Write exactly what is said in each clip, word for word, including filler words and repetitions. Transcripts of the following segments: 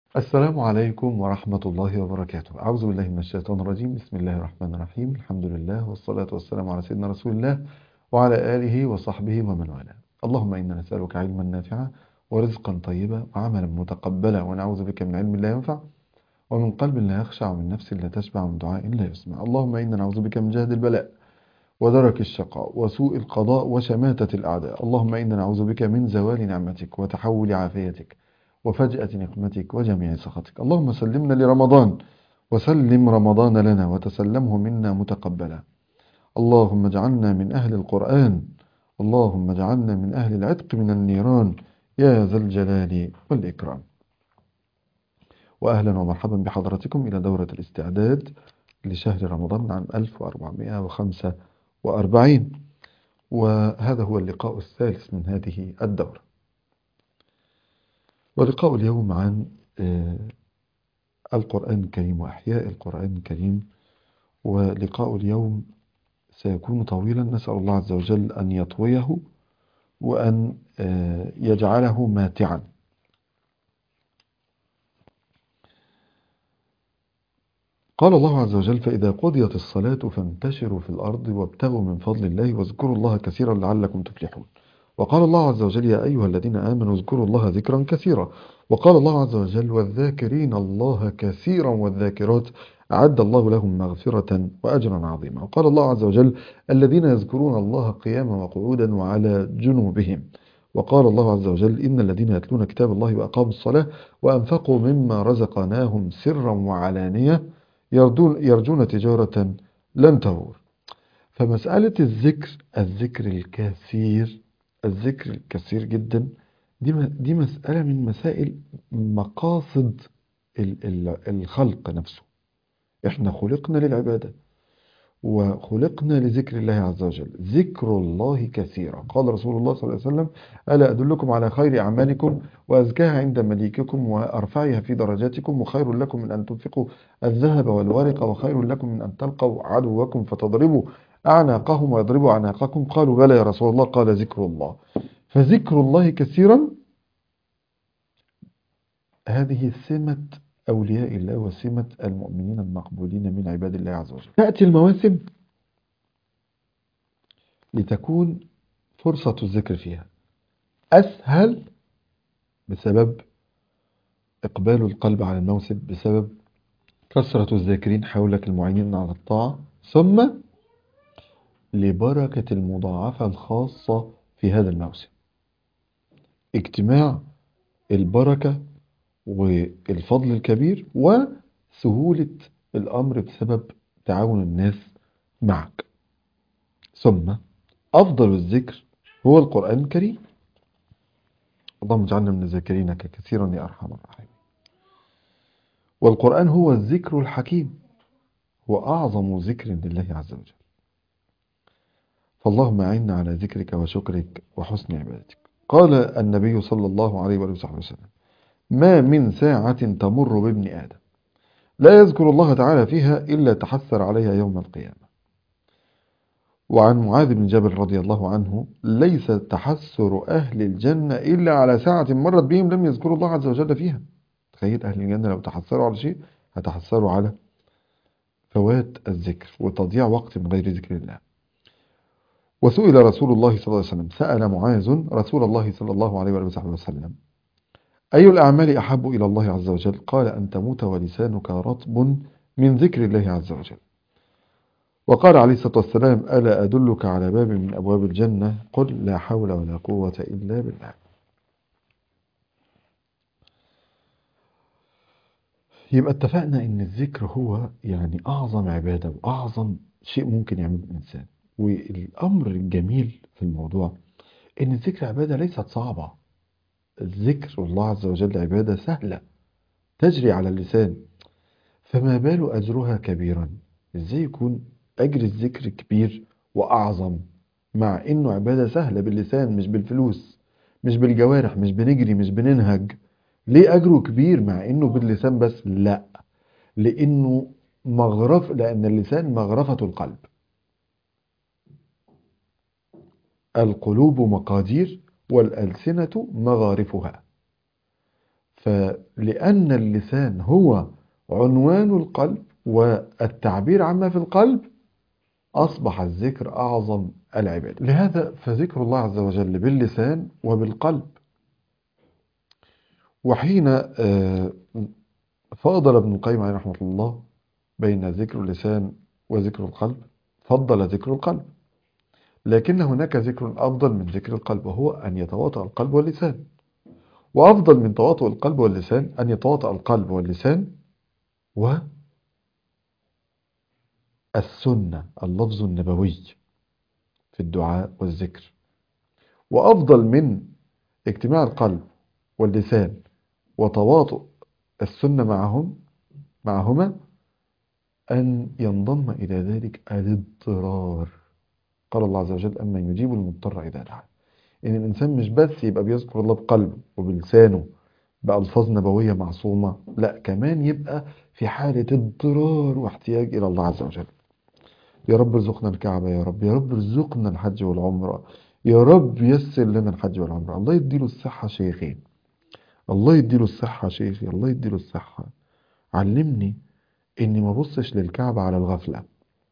السلام عليكم ورحمة الله وبركاته. أعوذ بالله من الشيطان الرجيم. بسم الله الرحمن الرحيم. الحمد لله والصلاة والسلام على سيدنا رسول الله وعلى آله وصحبه ومن والاه. اللهم إنا نسألك علما نافعا ورزقا طيبا وعملا متقبلا، ونعوذ بك من علم لا ينفع ومن قلب لا يخشع ومن نفس لا تشبع ومن دعاء لا يسمع. اللهم إنا نعوذ بك من جهد البلاء ودرك الشقاء وسوء القضاء وشماتة الأعداء. اللهم إنا نعوذ بك من زوال نعمتك وتحول عافيتك وفجأة نقمتك وجميع سخطك. اللهم سلمنا لرمضان وسلم رمضان لنا وتسلمه منا متقبلا. اللهم اجعلنا من أهل القرآن، اللهم اجعلنا من أهل العتق من النيران يا ذا الجلال والإكرام. وأهلا ومرحبا بحضراتكم إلى دورة الاستعداد لشهر رمضان من عام ألف وأربعمائة وخمسة وأربعين، وهذا هو اللقاء الثالث من هذه الدورة. ولقاء اليوم عن القرآن الكريم وأحياء القرآن الكريم. ولقاء اليوم سيكون طويلا، نسأل الله عز وجل أن يطويه وأن يجعله ماتعا. قال الله عز وجل: فإذا قضيت الصلاة فانتشروا في الأرض وابتغوا من فضل الله واذكروا الله كثيرا لعلكم تفلحون. وقال الله عز وجل: يا أيها الذين آمنوا اذكروا الله ذكرا كثيرا. وقال الله عز وجل: والذاكرين الله كثيرا والذاكرات أعد الله لهم مغفرة وأجرا عظيما. وقال الله عز وجل: الذين يذكرون الله قياما وقعودا وعلى جنوبهم. وقال الله عز وجل: إن الذين يتلون كتاب الله وأقاموا الصلاة وأنفقوا مما رزقناهم سرا وعلانية يرجون, يرجون تجارة لن تبور. فمسألة الذكر الذكر الكثير الذكر الكثير جدا دي دي مسألة من مسائل مقاصد الخلق نفسه. احنا خلقنا للعبادة وخلقنا لذكر الله عز وجل. ذكر الله كثيرا. قال رسول الله صلى الله عليه وسلم: ألا أدلكم على خير أعمالكم وأزكاها عند مليككم وأرفعها في درجاتكم وخير لكم من أن تنفقوا الذهب والورق وخير لكم من أن تلقوا عدوكم فتضربوا أعناقهم ويضربوا أعناقكم. قالوا: بلى يا رسول الله. قال: ذكر الله. فذكر الله كثيرا هذه سمة أولياء الله وسمة المؤمنين المقبولين من عباد الله عز وجل. تأتي المواسم لتكون فرصة الذكر فيها أسهل بسبب إقبال القلب على الموسم، بسبب كثرة الذاكرين حولك المعينين على الطاعة، ثم لبركة المضاعفة الخاصة في هذا الموسم. اجتماع البركة والفضل الكبير وسهولة الأمر بسبب تعاون الناس معك. ثم أفضل الذكر هو القرآن الكريم. اللهم اجعلنا من الذاكرينك كثيرا يا أرحم الراحمين. والقرآن هو الذكر الحكيم، هو أعظم ذكر لله عز وجل. فاللهم أعنا على ذكرك وشكرك وحسن عبادتك. قال النبي صلى الله عليه وآله وصحبه وسلم: ما من ساعة تمر بابن آدم لا يذكر الله تعالى فيها إلا تحسر عليها يوم القيامة. وعن معاذ بن جبل رضي الله عنه: ليس تحسر أهل الجنة إلا على ساعة مرت بهم لم يذكروا الله عز وجل فيها. تخيل أهل الجنة لو تحسروا على شيء هتحسروا على فوات الذكر وتضييع وقت من غير ذكر الله. وسئل رسول الله صلى الله عليه وسلم، سأل معاذ رسول الله صلى الله عليه وآله وسلم: أي الأعمال أحب إلى الله عز وجل؟ قال: أن تموت ولسانك رطب من ذكر الله عز وجل. وقال عليه الصلاة والسلام: ألا أدلك على باب من أبواب الجنة؟ قل: لا حول ولا قوة إلا بالله. يبقى اتفقنا ان الذكر هو يعني اعظم عبادة واعظم شيء ممكن يعمله الانسان. والامر الجميل في الموضوع ان الذكر عبادة ليست صعبة. الذكر الله عز وجل عبادة سهلة تجري على اللسان، فما بال اجرها كبيرا؟ ازاي يكون اجر الذكر كبير واعظم مع انه عبادة سهلة باللسان، مش بالفلوس، مش بالجوارح، مش بنجري، مش بننهج؟ ليه اجره كبير مع انه باللسان بس؟ لا، لأنه مغرف لأن اللسان مغرفة القلب. القلوب مقادير والألسنة مغارفها. فلأن اللسان هو عنوان القلب والتعبير عما في القلب، أصبح الذكر أعظم العبادة. لهذا فذكر الله عز وجل باللسان وبالقلب. وحين فضل ابن القيم عليه رحمة الله بين ذكر اللسان وذكر القلب، فضل ذكر القلب، لكن هناك ذكر أفضل من ذكر القلب، وهو أن يتواطأ القلب واللسان. وأفضل من تواطؤ القلب واللسان أن يتواطأ القلب واللسان والسنة، اللفظ النبوي في الدعاء والذكر. وأفضل من اجتماع القلب واللسان وتواطؤ السنة معهم معهما أن ينضم إلى ذلك الاضطرار. قال الله عز وجل: أما يجيب المضطر إذا دعاه. إن الإنسان مش بس يبقى بيذكر الله بقلبه وبلسانه بألفاظ نبوية معصومة، لا، كمان يبقى في حالة اضطرار واحتياج إلى الله عز وجل. يا رب ارزقنا الكعبة، يا رب، يا رب ارزقنا الحج والعمرة، يا رب يسر لنا الحج والعمرة. الله يديله الصحة شيخي، الله يديله الصحة شيخي، الله يديله الصحة. علمني إني ما بصش للكعبة على الغفلة.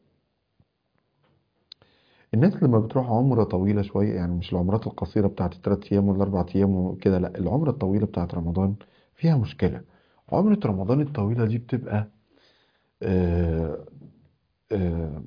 الناس لما بتروح عمرة طويلة شوية، يعني مش العمرات القصيرة بتاعت الثلاث أيام والأربع أيام وكده، لا، العمرة الطويلة بتاعت رمضان فيها مشكلة. عمرة رمضان الطويلة دي بتبقى آه آه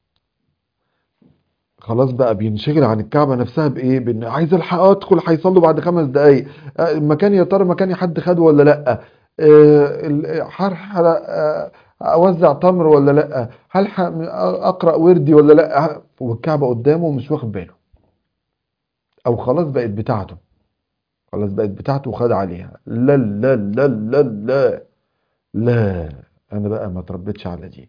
خلاص بقى بينشغل عن الكعبة نفسها بإيه؟ بإن عايز الحق أدخل، هيصلوا بعد خمس دقايق، آه مكان، يا ترى مكاني حد خده ولا لأ، آه هلحق آه أوزع تمر ولا لأ، هلحق أقرأ وردي ولا لأ، والكعبة قدامه مش واخد باله، أو خلاص بقت بتاعته، خلاص بقت بتاعته وخد عليها. لا لا لا لا لا لا، أنا بقى ما تربيتش على دي.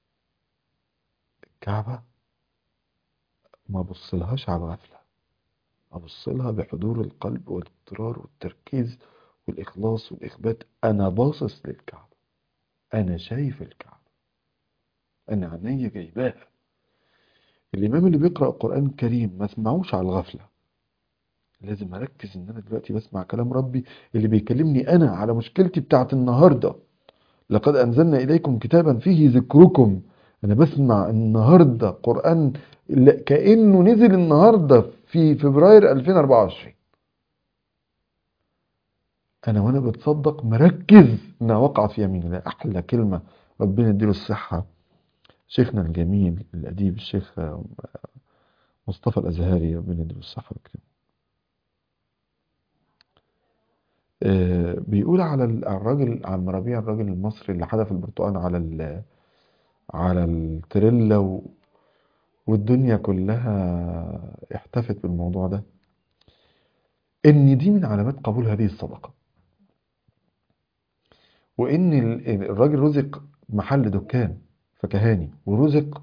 الكعبة ما بصلهاش على الغفلة، أبصلها بحضور القلب والاضطرار والتركيز والإخلاص والإخبات. أنا باصص للكعبة، أنا شايف الكعبة، أنا عينيا جايباها. الإمام اللي بيقرأ القرآن الكريم ما اسمعوش على الغفلة، لازم أركز إن أنا دلوقتي بسمع كلام ربي اللي بيكلمني أنا على مشكلتي بتاعت النهاردة. لقد أنزلنا إليكم كتابا فيه ذكركم. أنا بسمع النهاردة قرآن كأنه نزل النهاردة في فبراير ألفين وأربعة وعشرين. أنا وأنا بتصدق مركز إنها وقعت في يميني. لا، أحلى كلمة، ربنا يديله الصحة، شيخنا الجميل الأديب الشيخ مصطفى الأزهري، ربنا يديله الصحة والكرم، آه بيقول على الراجل، عم ربيع، الراجل المصري اللي حدف البرتقال على على التريلا و... والدنيا كلها احتفت بالموضوع ده، ان دي من علامات قبول هذه الصدقة. وان الراجل رزق محل دكان فكهاني، ورزق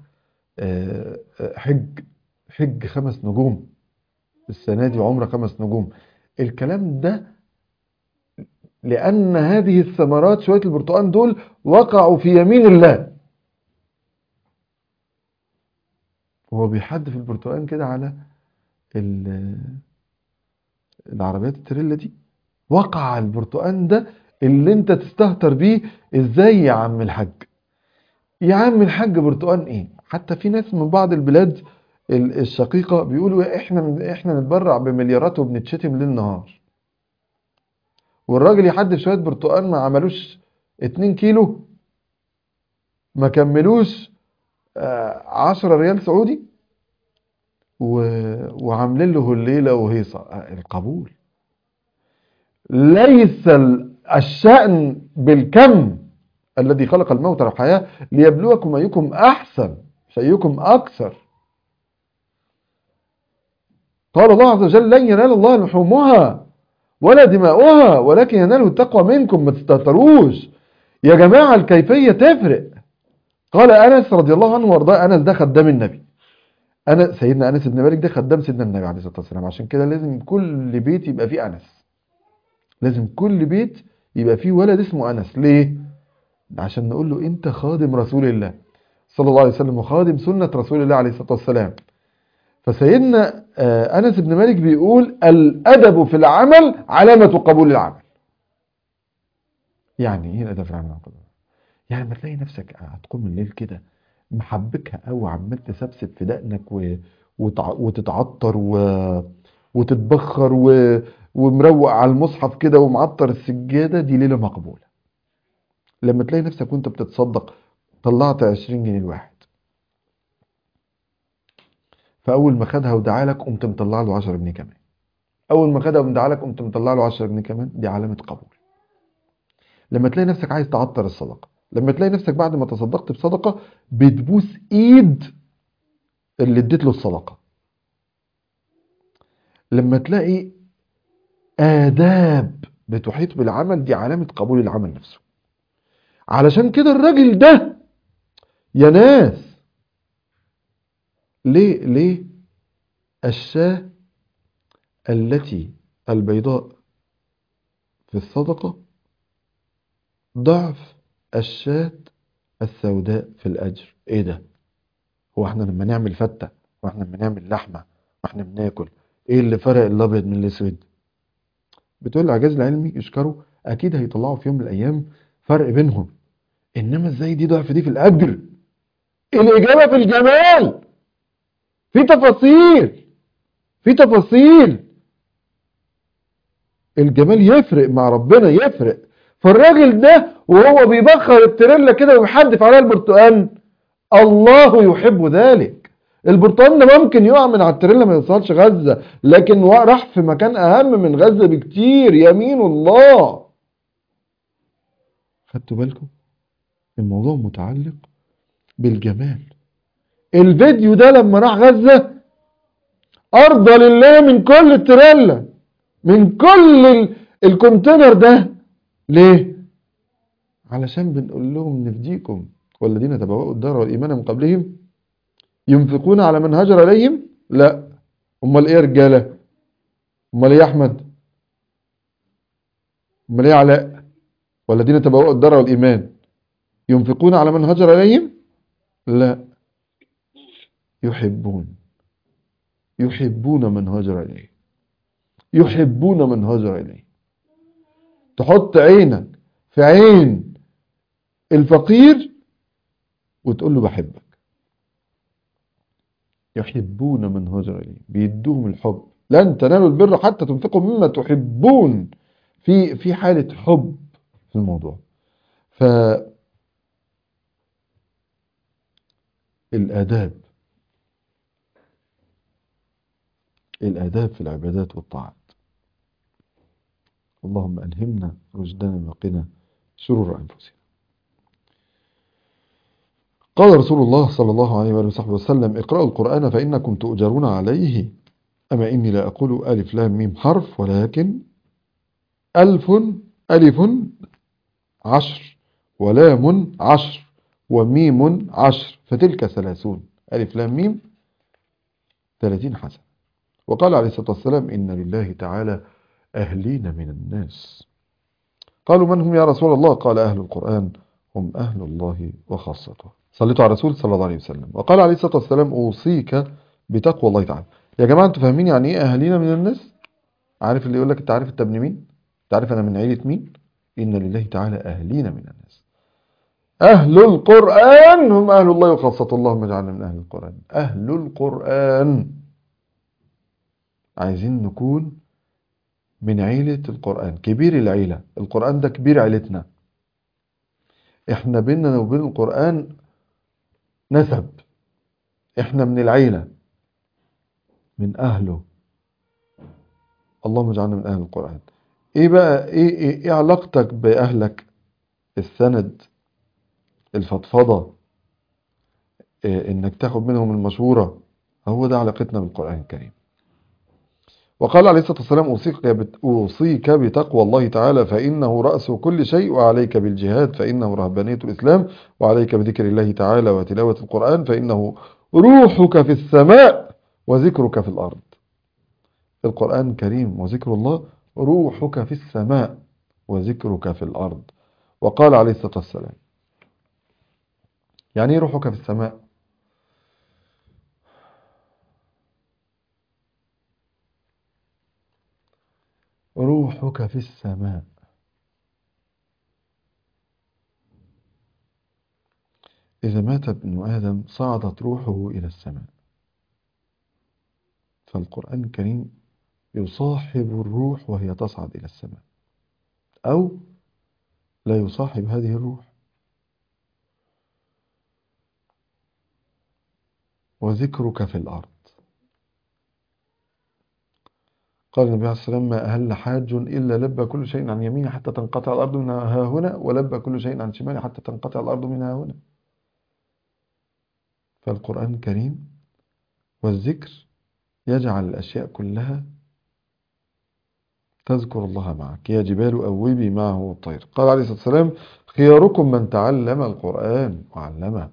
حج حج خمس نجوم السنة دي، وعمره خمس نجوم. الكلام ده لأن هذه الثمرات، شوية البرتقال دول، وقعوا في يمين الله. وهو بيحدف البرتقال كده على العربيات التريلا دي، وقع البرتقال ده اللي انت تستهتر بيه. ازاي يا عم الحاج؟ يا عم الحاج برتقال ايه؟ حتى في ناس من بعض البلاد الشقيقة بيقولوا احنا احنا نتبرع بمليارات وبنتشتم ليل نهار، والراجل يحدف شوية برتقال ما عملوش اتنين كيلو، ما كملوش عشرة ريال سعودي، وعاملين له الليلة وهيصة. القبول ليس الشأن بالكم، الذي خلق الموت والحياة ليبلوكم أيكم أحسن، أيكم أكثر. قال الله عز وجل: لن ينال الله لحومها ولا دماؤها ولكن يناله التقوى منكم. ما تستهتروش يا جماعة، الكيفية تفرق. قال أنس رضي الله عنه وارضاه، أنس ده خدام النبي، أنا سيدنا أنس بن مالك ده خدام سيدنا النبي عليه الصلاة والسلام. عشان كده لازم كل بيت يبقى فيه أنس، لازم كل بيت يبقى فيه ولد اسمه أنس. ليه؟ عشان نقول له أنت خادم رسول الله صلى الله عليه وسلم، وخادم سنة رسول الله عليه الصلاة والسلام. فسيدنا أنس بن مالك بيقول: الأدب في العمل علامة قبول العمل. يعني ايه الادب في العمل عن قدر؟ يعني لما تلاقي نفسك هتقوم الليل كده محبكها قوي، عمال تسبسب في دقنك و... وتع... وتتعطر و... وتتبخر و... ومروق على المصحف كده ومعطر السجادة، دي ليلة مقبولة. لما تلاقي نفسك وانت بتتصدق طلعت عشرين جنيه الواحد، فأول ما خدها ودعا لك قمت مطلع له عشرة جنيه كمان، أول ما خدها ودعا لك قمت مطلع له عشرة جنيه كمان، دي علامة قبول. لما تلاقي نفسك عايز تعطر الصدقة، لما تلاقي نفسك بعد ما تصدقت بصدقة بتبوس ايد اللي اديت له الصدقة، لما تلاقي آداب بتحيط بالعمل، دي علامة قبول العمل نفسه. علشان كده الراجل ده يا ناس، ليه ليه الشاة التي البيضاء في الصدقة ضعف الشاة السوداء في الأجر؟ ايه ده؟ هو احنا لما نعمل فتة واحنا لما نعمل لحمة واحنا بناكل، ايه اللي فرق الابيض من الاسود؟ بتقول الإعجاز العلمي يشكروا اكيد هيطلعوا في يوم من الايام فرق بينهم، انما ازاي دي ضعف دي في الاجر؟ الاجابة في الجمال، في تفاصيل، في تفاصيل. الجمال يفرق مع ربنا، يفرق. فالراجل ده وهو بيبخر التريلا كده ويحدف عليها البرتقال، الله يحب ذلك. البرتقال ده ممكن يقع من على التريلا ما يوصلش غزة، لكن راح في مكان اهم من غزة بكتير، يمين الله. خدتوا بالكم؟ الموضوع متعلق بالجمال. الفيديو ده لما راح غزة ارضى لله من كل التريلا، من كل ال- الكونتينر ده. ليه؟ علشان بنقول لهم نفديكم والذين تبوأوا الدار والإيمان من قبلهم ينفقون على من هاجر إليهم. لا، امال ايه يا رجاله؟ امال ايه يا احمد؟ امال ايه يا علاء؟ والذين تبوأوا الدار والإيمان ينفقون على من هاجر إليهم؟ لا، يحبون، يحبون من هاجر إليه، يحبون من هاجر إليه. تحط عينك في عين الفقير وتقول له بحبك. يحبون من هاجر إليه، بيدوهم الحب. لن تنالوا البر حتى تنفقوا مما تحبون، في في حالة حب في الموضوع. فالآداب، الآداب في العبادات والطاعات. اللهم ألهمنا رشدنا وقنا شرور أنفسنا. قال رسول الله صلى الله عليه وآله وصحبه وسلم: اقرأوا القرآن فإنكم تؤجرون عليه. أما إني لا أقول ألف لام ميم حرف، ولكن ألف ألف عشر، ولام عشر، وميم عشر، فتلك ثلاثون. ألف لام ميم ثلاثين حسنة. وقال عليه الصلاة والسلام: إن لله تعالى أهلين من الناس. قالوا: من هم يا رسول الله؟ قال: أهل القرآن هم أهل الله وخاصته. صليتوا على الرسول صلى الله عليه وسلم. وقال عليه الصلاة والسلام: أوصيك بتقوى الله تعالى. يا جماعة انتوا فاهمين يعني ايه أهلين من الناس؟ عارف اللي يقول لك انت عارف انت ابن مين؟ انت عارف انا من عيلة مين؟ إن لله تعالى أهلين من الناس. أهل القرآن هم أهل الله وخاصته. اللهم اجعلنا من أهل القرآن. أهل القرآن، عايزين نكون من عيلة القرآن، كبير العيلة. القرآن ده كبير عيلتنا، احنا بيننا وبين القرآن نسب، احنا من العيلة، من أهله. اللهم اجعلنا من أهل القرآن. ايه بقى ايه, ايه, إيه علاقتك بأهلك؟ السند، الفضفضة، إيه انك تاخد منهم المشورة، هو ده علاقتنا بالقرآن الكريم. وقال عليه الصلاة والسلام: أوصيك, بت... أوصيك بتقوى الله تعالى فإنه رأس كل شيء، وعليك بالجهاد فإنه رهبانية الإسلام، وعليك بذكر الله تعالى وتلاوة القرآن فإنه روحك في السماء وذكرك في الأرض. القرآن الكريم وذكر الله روحك في السماء وذكرك في الأرض. وقال عليه الصلاة والسلام: يعني ايه روحك في السماء؟ روحك في السماء إذا مات ابن آدم صعدت روحه إلى السماء. فالقرآن الكريم يصاحب الروح وهي تصعد إلى السماء، أو لا يصاحب هذه الروح. وذكرك في الأرض. قال النبي عليه الصلاة والسلام: ما أهل حاج إلا لبى كل شيء عن يمينه حتى تنقطع الأرض من ها هنا، ولبى كل شيء عن شماله حتى تنقطع الأرض من ها هنا. فالقرآن الكريم والذكر يجعل الأشياء كلها تذكر الله معك. يا جبال أوبي معه والطير. قال عليه الصلاة والسلام: خياركم من تعلم القرآن وعلمه.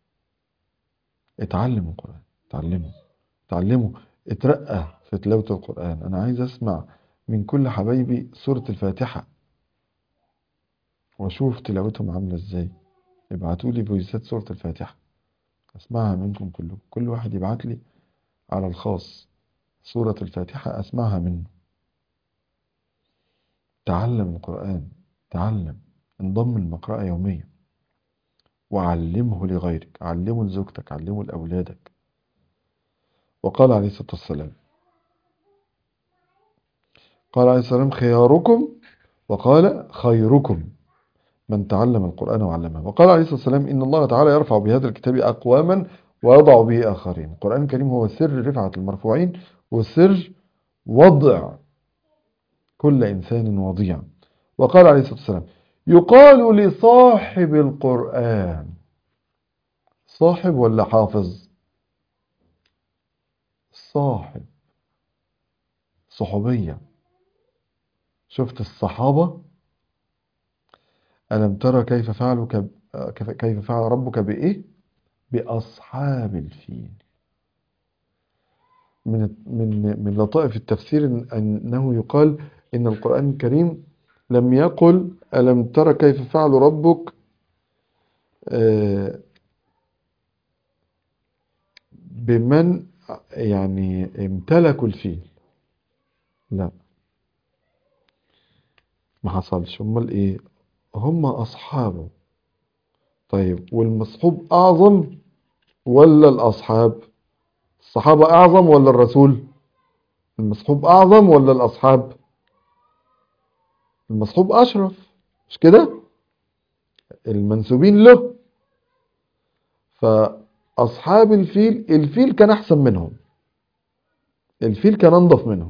اتعلم القرآن، اتعلمه اتعلمه اترقى في تلاوة القرآن. أنا عايز أسمع من كل حبايبي سورة الفاتحة وأشوف تلاوتهم عاملة إزاي. ابعتوا لي فويسات سورة الفاتحة أسمعها منكم كلكم. كل واحد يبعت لي على الخاص سورة الفاتحة أسمعها منه. تعلم القرآن، تعلم، انضم المقرأة يوميا، وعلمه لغيرك، علمه لزوجتك، علمه لأولادك. وقال عليه الصلاة والسلام قال عليه الصلاة والسلام: خياركم، وقال خيركم من تعلم القرآن وعلمه. وقال عليه الصلاة والسلام: إن الله تعالى يرفع بهذا الكتاب أقواما ويضع به آخرين. القرآن الكريم هو سر رفعة المرفوعين وسر وضع كل إنسان وضيع. وقال عليه الصلاة والسلام: يقال لصاحب القرآن. صاحب ولا حافظ؟ صاحب، صحوبية. شفت الصحابة؟ ألم ترى كيف فعلوا كب... كيف كيف فعل ربك بإيه؟ بأصحاب الفيل. من من من لطائف التفسير إن- أنه يقال إن القرآن الكريم لم يقل ألم ترى كيف فعل ربك آه، بمن يعني امتلكوا الفيل. لا، ما حصلش. امال ايه؟ هم اصحابه. طيب والمصحوب اعظم ولا الاصحاب؟ الصحابة اعظم ولا الرسول؟ المصحوب اعظم ولا الاصحاب؟ المصحوب اشرف، مش كده؟ المنسوبين له. فاصحاب الفيل، الفيل كان احسن منهم، الفيل كان انضف منهم.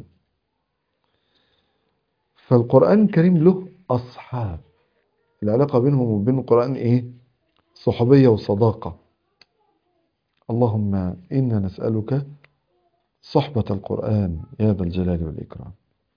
فالقرآن الكريم له اصحاب. العلاقة بينهم وبين القرآن ايه؟ صحوبية وصداقة. اللهم إنا نسألك صحبة القرآن يا ذا الجلال والإكرام.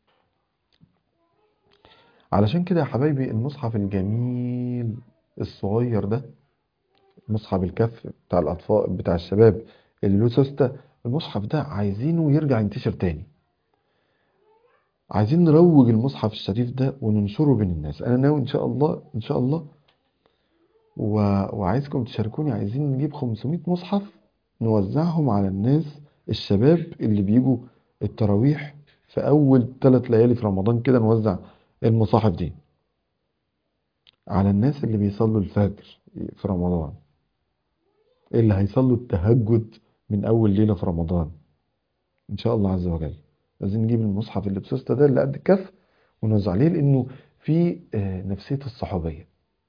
علشان كده يا حبايبي المصحف الجميل الصغير ده، مصحف الكف بتاع الأطفال بتاع الشباب اللي له سوستة، المصحف ده عايزينه يرجع ينتشر تاني. عايزين نروج المصحف الشريف ده وننشره بين الناس. أنا ناوي إن شاء الله إن شاء الله و... وعايزكم تشاركوني. عايزين نجيب خمسمائة مصحف نوزعهم على الناس الشباب اللي بيجوا التراويح في أول ثلاث ليالي في رمضان كده. نوزع المصاحف دي على الناس اللي بيصلوا الفجر في رمضان، اللي هيصلوا التهجد من أول ليلة في رمضان إن شاء الله عز وجل. لازم نجيب المصحف اللي بسوسته ده اللي قد الكف ونوزع عليه، لأنه في آه، نفسية الصحوبية.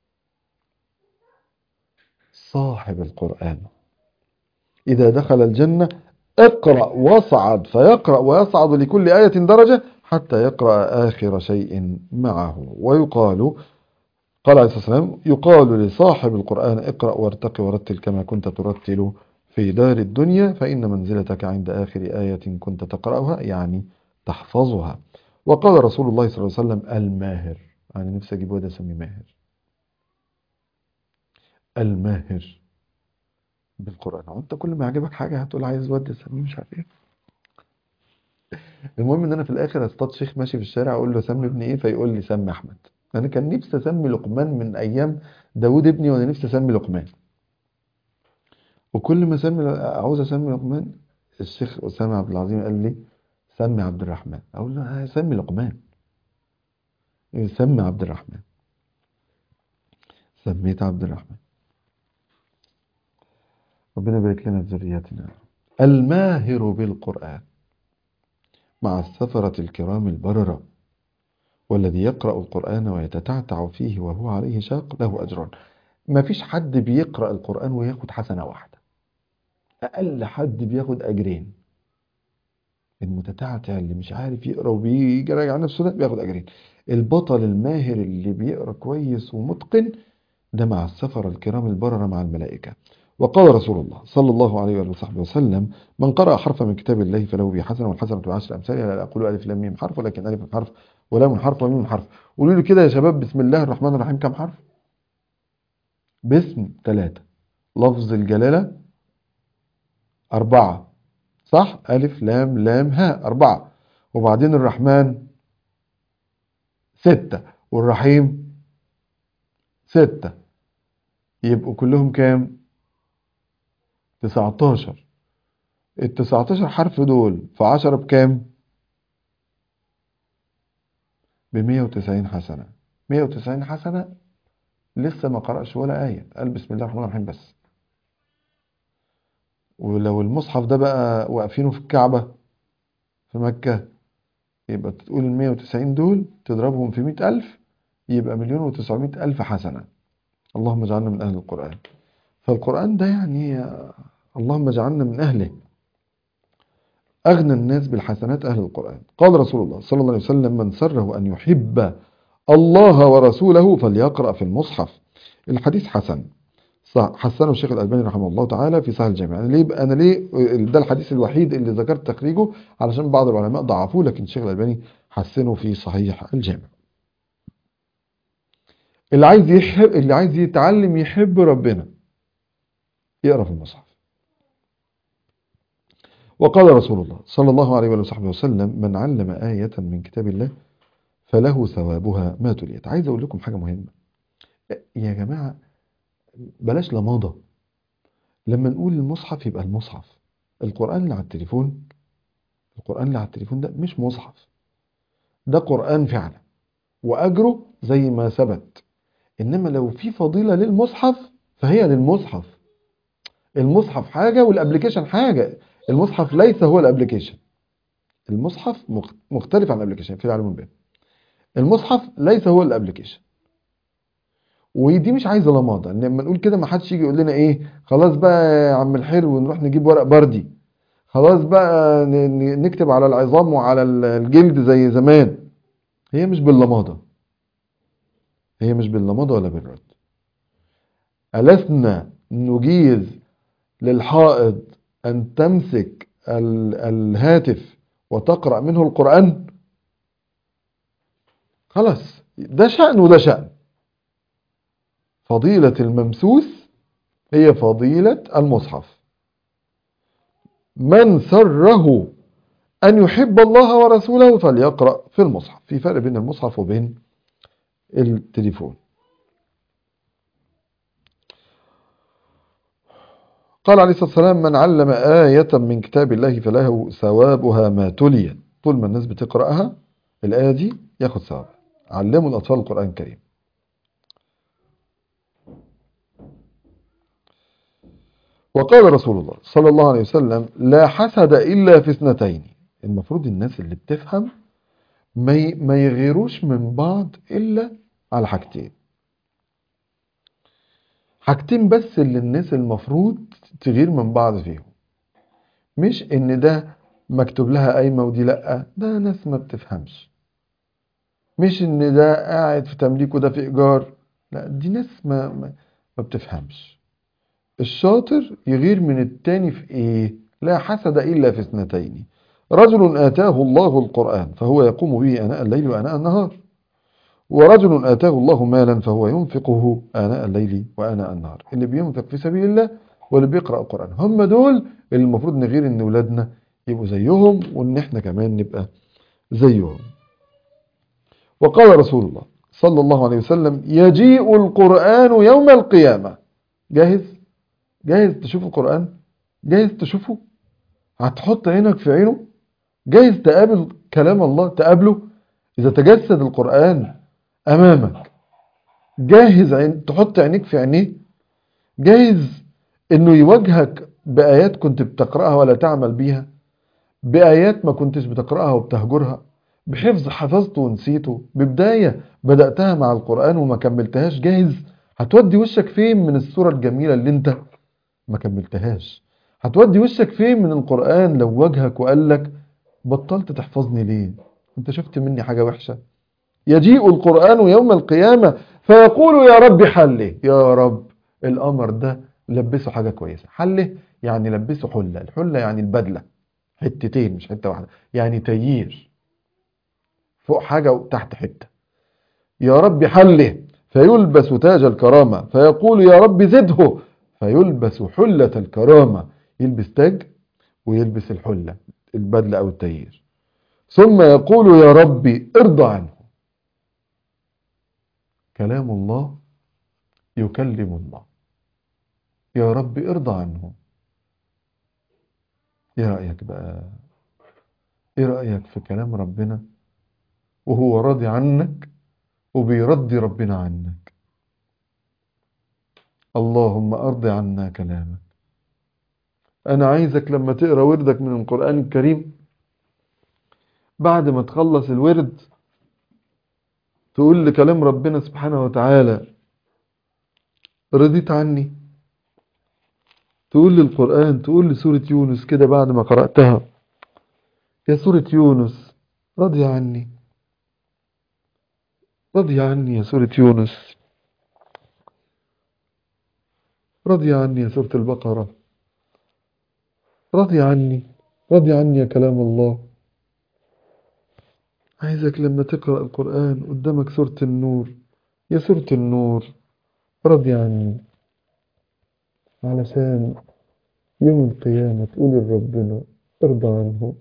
صاحب القرآن إذا دخل الجنة اقرأ واصعد، فيقرأ ويصعد لكل آية درجة حتى يقرأ آخر شيء معه. ويقال قال عليه الصلاة والسلام: يقال لصاحب القرآن اقرأ وارتق ورتل كما كنت ترتل في دار الدنيا، فإن منزلتك عند آخر آية كنت تقرأها، يعني تحفظها. وقال رسول الله صلى الله عليه وسلم: الماهر، أنا نفسي أجيب واد أسميه ماهر. الماهر بالقرآن. وانت كل ما يعجبك حاجة هتقول عايز واد أسميه مش عارف ايه. المهم ان انا في الاخر اصطاد شيخ ماشي في الشارع اقول له سمي ابني ايه، فيقول لي سمي احمد. انا كان نفسي اسمي لقمان من ايام داوود ابني، وانا نفسي اسمي لقمان. وكل ما اسمي عاوز اسمي لقمان الشيخ اسامه عبد العظيم قال لي سمي عبد الرحمن. اقول له سمي لقمان، سمي عبد الرحمن. سميت عبد الرحمن. ربنا يبارك لنا في ذرياتنا. الماهر بالقرآن مع السفرة الكرام البررة، والذي يقرأ القرآن ويتتعتع فيه وهو عليه شاق له أجران. ما فيش حد بيقرأ القرآن وياخد حسنة واحدة، أقل حد بياخد أجرين. المتتعتع اللي مش عارف يقرأ وبيجي راجع نفسه ده بياخد أجرين. البطل الماهر اللي بيقرأ كويس ومتقن ده مع السفر الكرام البررة مع الملائكة. وقال رسول الله صلى الله عليه وآله وصحبه وسلم: من قرأ حرفا من كتاب الله فله به حسنة، والحسنة بعشر أمثالها. لا أقول ألف لام ميم حرف، ولكن ألف حرف ولام حرف وميم حرف. قولوا لي كده يا شباب، بسم الله الرحمن الرحيم كم حرف؟ باسم ثلاثة، لفظ الجلالة أربعة، صح؟ ألف لام لام ها أربعة، وبعدين الرحمن ستة، والرحيم ستة، يبقوا كلهم كام؟ تسعتاشر. التسعتاشر حرف دول في عشرة بكام؟ بمية وتسعين حسنة. مية وتسعين حسنة لسه ما قرأش ولا آية، قال بسم الله الرحمن الرحيم بس. ولو المصحف ده بقى واقفينه في الكعبة في مكة، يبقى تقول ال مية وتسعين دول تضربهم في مئة ألف، يبقى مليون وتسعمائة ألف حسنة. اللهم اجعلنا من أهل القرآن. فالقرآن ده يعني اللهم اجعلنا من أهله. أغنى الناس بالحسنات أهل القرآن. قال رسول الله صلى الله عليه وسلم: من سره أن يحب الله ورسوله فليقرأ في المصحف. الحديث حسن، حسنه الشيخ الألباني رحمه الله تعالى في صحيح الجامع. أنا ليه أنا ليه ده الحديث الوحيد اللي ذكرت تخريجه، علشان بعض العلماء ضعفوه، لكن الشيخ الألباني حسنه في صحيح الجامع. اللي عايز يحب اللي عايز يتعلم يحب ربنا يقرأ في المصحف. وقال رسول الله صلى الله عليه وآله وسلم: من علم آية من كتاب الله فله ثوابها ما تليت. عايز أقول لكم حاجة مهمة يا جماعة، بلاش لماضة. لما نقول المصحف يبقى المصحف. القرآن اللي على التليفون القرآن اللي على التليفون ده مش مصحف، ده قرآن فعلا وأجره زي ما ثبت. إنما لو في فضيلة للمصحف فهي للمصحف. المصحف حاجة والابليكيشن حاجة. المصحف ليس هو الابليكيشن. المصحف مختلف عن الابليكيشن في العلم به. المصحف ليس هو الابليكيشن. ودي مش عايزه لماضه، لما نقول كده ما حدش يجي يقول لنا ايه خلاص بقى يا عم الحلو ونروح نجيب ورق بردي، خلاص بقى نكتب على العظام وعلى الجلد زي زمان. هي مش باللماضه، هي مش باللماضه ولا بالرد. ألسنا نجيز للحائض أن تمسك الهاتف وتقرأ منه القرآن؟ خلاص، ده شأن وده شأن. فضيلة الممسوس هي فضيلة المصحف. من سره أن يحب الله ورسوله فليقرأ في المصحف. في فرق بين المصحف وبين التليفون. قال عليه الصلاة والسلام: من علم آية من كتاب الله فله ثوابها ما تليت. طول ما الناس بتقرأها الآية دي ياخد ثواب. علموا الأطفال القرآن الكريم. وقال رسول الله صلى الله عليه وسلم: لا حسد إلا في اثنتين. المفروض الناس اللي بتفهم ما يغيروش من بعض إلا على حاجتين. حاجتين بس اللي الناس المفروض تغير من بعض فيهم. مش ان ده مكتوب لها قايمة ودي لأ، ده ناس ما بتفهمش. مش ان ده قاعد في تمليك وده في إيجار، لا دي ناس ما, ما, ما بتفهمش. الشاطر يغير من التاني في ايه؟ لا حسد إلا في اثنتين: رجل آتاه الله القرآن فهو يقوم به آناء الليل وآناء النهار، ورجل آتاه الله مالا فهو ينفقه آناء الليل وآناء النهار. اللي بينفق في سبيل الله واللي بيقرأ القرآن، هم دول اللي المفروض نغير ان ولادنا يبقوا زيهم وان احنا كمان نبقى زيهم. وقال رسول الله صلى الله عليه وسلم: يجيء القرآن يوم القيامة. جاهز؟ جاهز تشوف القرآن؟ جاهز تشوفه؟ هتحط عينك في عينه؟ جاهز تقابل كلام الله؟ تقابله إذا تجسد القرآن أمامك؟ جاهز عين تحط عينيك في عينيه؟ جاهز انه يواجهك بآيات كنت بتقرأها ولا تعمل بيها، بآيات ما كنتش بتقرأها وبتهجرها، بحفظ حفظته ونسيته، ببداية بدأتها مع القرآن وما كملتهاش. جاهز؟ هتودي وشك فين من السورة الجميلة اللي انت ما كملتهاش؟ هتودي وشك فين من القرآن لو واجهك وقال لك بطلت تحفظني ليه؟ انت شفت مني حاجة وحشة؟ يجيء القرآن يوم القيامة فيقول يا رب حله، يا رب الأمر ده لبسه حاجة كويسة. حله يعني لبسه حلة، الحلة يعني البدلة، حتتين مش حتة واحدة، يعني تيير، فوق حاجة وتحت حتة. يا رب حله فيلبس تاج الكرامة، فيقول يا رب زده فيلبس حلة الكرامة، يلبس تاج ويلبس الحلة، البدلة أو التيير. ثم يقول يا ربي ارضى عنه. كلام الله يكلم الله، يا رب ارضى عنه. ايه رأيك بقى؟ ايه رأيك في كلام ربنا وهو راضي عنك وبيرضي ربنا عنك؟ اللهم ارضي عنا كلامك. انا عايزك لما تقرأ وردك من القرآن الكريم بعد ما تخلص الورد تقول لكلام ربنا سبحانه وتعالى رضيت عني. تقول للقرآن، تقول لسورة يونس كده بعد ما قرأتها، يا سورة يونس رضي عني، رضي عني يا سورة يونس، رضي عني يا سورة البقرة، رضي عني، رضي عني يا كلام الله. عايزك لما تقرأ القرآن قدامك سورة النور، يا سورة النور رضي عني، علشان يوم القيامة تقول لربنا ارضى عنه.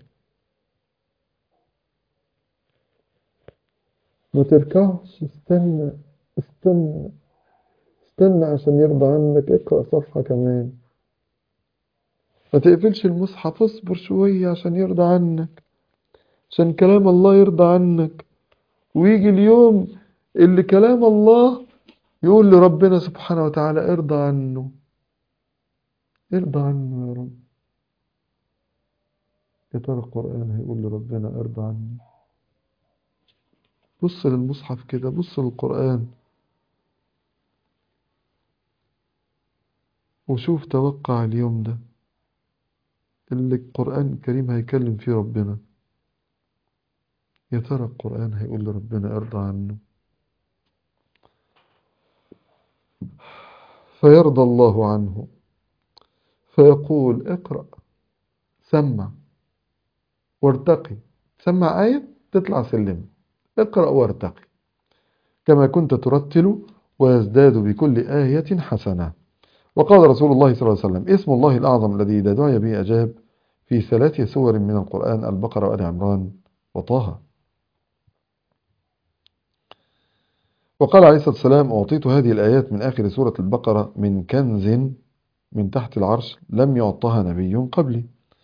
ما تركعش، استنى، استنى، استنى عشان يرضى عنك، اقرأ صفحة كمان. ما تقفلش المصحف، اصبر شوية عشان يرضى عنك، عشان كلام الله يرضى عنك. ويجي اليوم اللي كلام الله يقول لربنا سبحانه وتعالى ارضى عنه، ارضى عنه يا رب. يا ترى القرآن هيقول لربنا ارضى عني؟ بص للمصحف كده، بص للقرآن وشوف، توقع اليوم ده اللي القرآن الكريم هيكلم فيه ربنا. يا ترى القرآن هيقول لربنا ارضى عنه؟ فيرضى الله عنه فيقول اقرأ، سمع وارتقي. سمع آية تطلع سلم، اقرأ وارتقي كما كنت ترتل، ويزداد بكل آية حسنة. وقال رسول الله صلى الله عليه وسلم اسم الله الأعظم الذي إذا دعي به أجاب في ثلاث سور من القرآن: البقرة وآل عمران وطه. وقال عليه الصلاة والسلام أعطيت هذه الآيات من آخر سورة البقرة من كنز من تحت العرش لم يعطها نبي قبلي.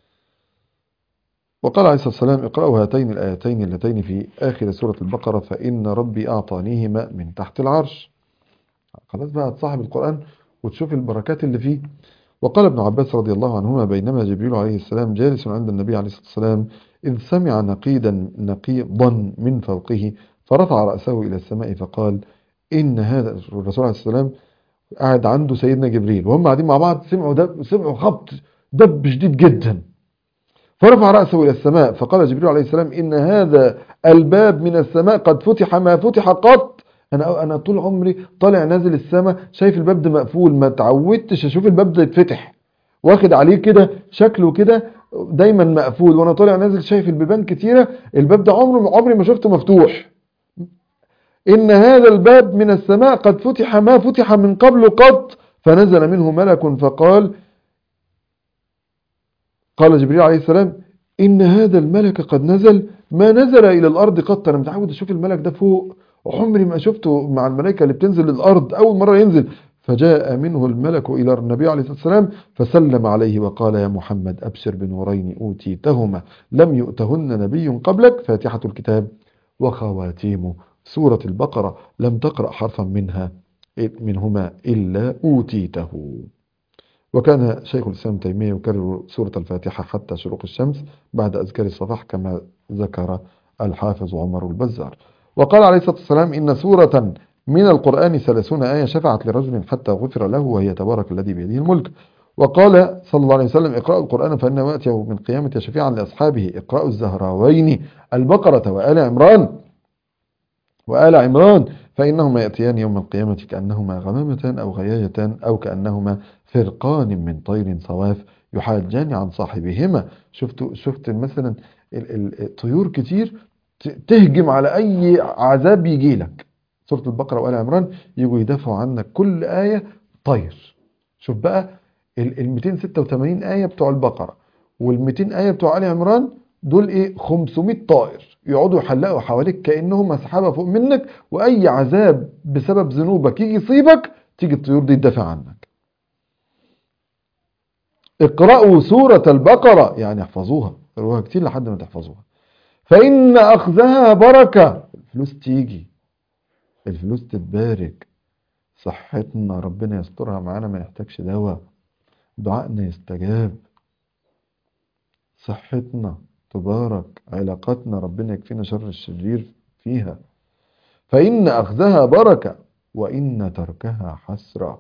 وقال عليه الصلاة والسلام اقرأوا هاتين الآيتين اللتين في آخر سورة البقرة فإن ربي أعطانيهما من تحت العرش. خلاص بقى تصاحب القرآن وتشوف البركات اللي فيه. وقال ابن عباس رضي الله عنهما بينما جبريل عليه السلام جالس عند النبي عليه الصلاة والسلام إذ سمع نقيدا نقيضا من فوقه فرفع رأسه إلى السماء فقال إن هذا. الرسول عليه السلام قاعد عنده سيدنا جبريل وهم قاعدين مع بعض، سمعوا دب سمعوا خبط دب شديد جدا، فرفع رأسه إلى السماء فقال جبريل عليه السلام إن هذا الباب من السماء قد فتح ما فتح قط. أنا أنا طول عمري طالع نازل السماء شايف الباب ده مقفول، ما تعودتش أشوف الباب ده يتفتح، واخد عليه كده شكله كده دايما مقفول، وأنا طالع نازل شايف البيبان كتيرة، الباب ده عمري عمري ما شفته مفتوح. إن هذا الباب من السماء قد فتح ما فتح من قبل قط. فنزل منه ملك فقال قال جبريل عليه السلام إن هذا الملك قد نزل ما نزل إلى الأرض قط. أنا متعود أشوف الملك ده فوق، عمري ما شفته مع الملائكة اللي بتنزل للأرض، أول مرة ينزل. فجاء منه الملك إلى النبي عليه الصلاة والسلام فسلم عليه وقال يا محمد أبشر بنورين أوتيتهما لم يؤتهن نبي قبلك: فاتحة الكتاب وخواتيم سورة البقرة لم تقرأ حرفا منها منهما إلا أوتيته. وكان شيخ الإسلام تيمية يكرر سورة الفاتحة حتى شروق الشمس بعد أذكار الصباح كما ذكر الحافظ عمر البزار. وقال عليه الصلاة والسلام إن سورة من القرآن ثلاثون آية شفعت لرجل حتى غفر له وهي تبارك الذي بيده الملك. وقال صلى الله عليه وسلم اقرأوا القرآن فإنه يأتي يوم القيامة شفيعا لأصحابه. اقرأوا الزهراوين البقرة وآل عمران وآل عمران فإنهما يأتيان يوم القيامة كأنهما غمامة أو غياية أو كأنهما فرقان من طير صواف يحاجان عن صاحبهما. شفت شفت مثلا ال- ال- الطيور كتير ت- تهجم على أي عذاب يجي لك. سورة البقرة وآل عمران يجوا يدافعوا عنك كل آية طير. شوف بقى ال مئتين وستة وثمانين آية بتوع البقرة وال مئتين آية بتوع آل عمران دول ايه خمسمائة طائر يقعدوا يحلقوا حواليك كأنهم سحابة فوق منك، وأي عذاب بسبب ذنوبك يجي يصيبك تيجي الطيور دي تدافع عنك. اقرأوا سورة البقرة يعني احفظوها، اقرأوها كتير لحد ما تحفظوها. فإن أخذها بركة، الفلوس تيجي، الفلوس تتبارك، صحتنا ربنا يسترها معانا ما نحتاجش دواء، دعائنا يستجاب، صحتنا تبارك، علاقاتنا ربنا يكفينا شر الشرير فيها. فإن أخذها بركة وإن تركها حسرة.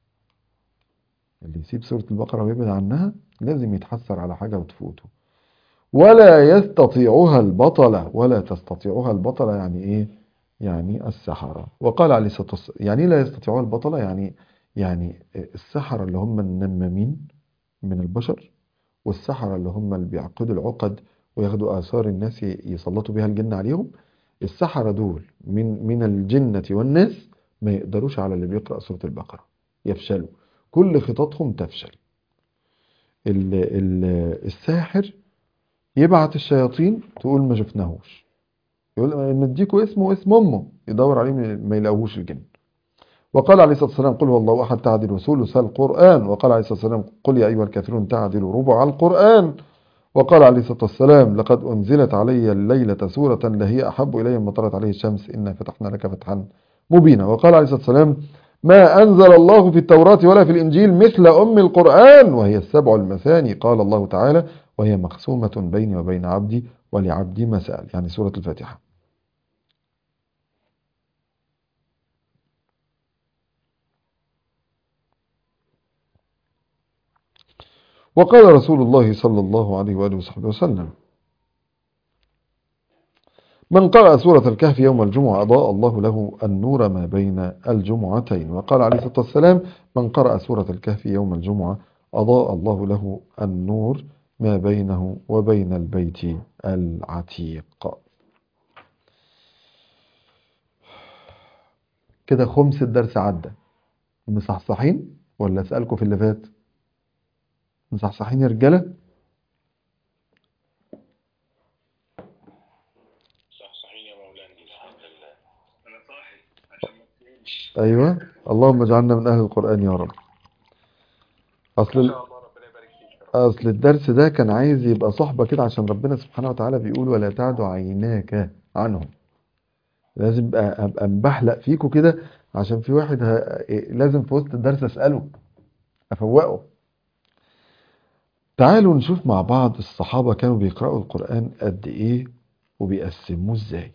اللي يسيب سورة البقرة ويبعد عنها لازم يتحسر على حاجة وتفوته. ولا يستطيعها البطلة، ولا تستطيعها البطلة يعني إيه؟ يعني السحرة. وقال عليه الصلاة والسلام يعني لا يستطيعها البطلة، يعني يعني السحرة اللي هم النمامين من البشر، والسحرة اللي هم اللي بيعقدوا العقد وياخدوا آثار الناس يسلطوا بيها الجن عليهم. السحرة دول من من الجنة والناس ما يقدروش على اللي بيقرأ سورة البقرة، يفشلوا، كل خططهم تفشل. ال ال الساحر يبعت الشياطين تقول ما شفناهوش، يقول نديكوا اسمه واسم امه، يدور عليه ما يلاقوهوش الجن. وقال عليه الصلاة والسلام قل هو الله أحد تعدل ثلث القرآن. وقال عليه الصلاة والسلام قل يا أيها الكافرون تعدل ربع القرآن. وقال عليه الصلاة والسلام لقد أنزلت علي الليلة سورة لهي أحب إلي مما طلعت عليه الشمس إنا فتحنا لك فتحا مبينا. وقال عليه الصلاة والسلام ما أنزل الله في التوراة ولا في الإنجيل مثل أم القرآن وهي السبع المثاني. قال الله تعالى وهي مقسومة بيني وبين عبدي ولعبدي ما سأل، يعني سورة الفاتحة. وقال رسول الله صلى الله عليه وآله وصحبه وسلم من قرأ سورة الكهف يوم الجمعة أضاء الله له النور ما بين الجمعتين. وقال عليه الصلاة والسلام من قرأ سورة الكهف يوم الجمعة أضاء الله له النور ما بينه وبين البيت العتيق. كده خمس الدرس عدى. مصحصحين ولا أسألكم في اللي فات؟ مصحصحين يا رجالة؟ أيوة، اللهم اجعلنا من أهل القرآن يا رب. أصل أصل الدرس ده كان عايز يبقى صحبة كده، عشان ربنا سبحانه وتعالى بيقول ولا تعد عيناك عنهم. لازم أبقى أبقى مبحلق فيكوا كده، عشان في واحد ه... لازم في وسط الدرس أسأله أفوقه. تعالوا نشوف مع بعض الصحابة كانوا بيقرأوا القرآن قد إيه وبيقسموه إزاي.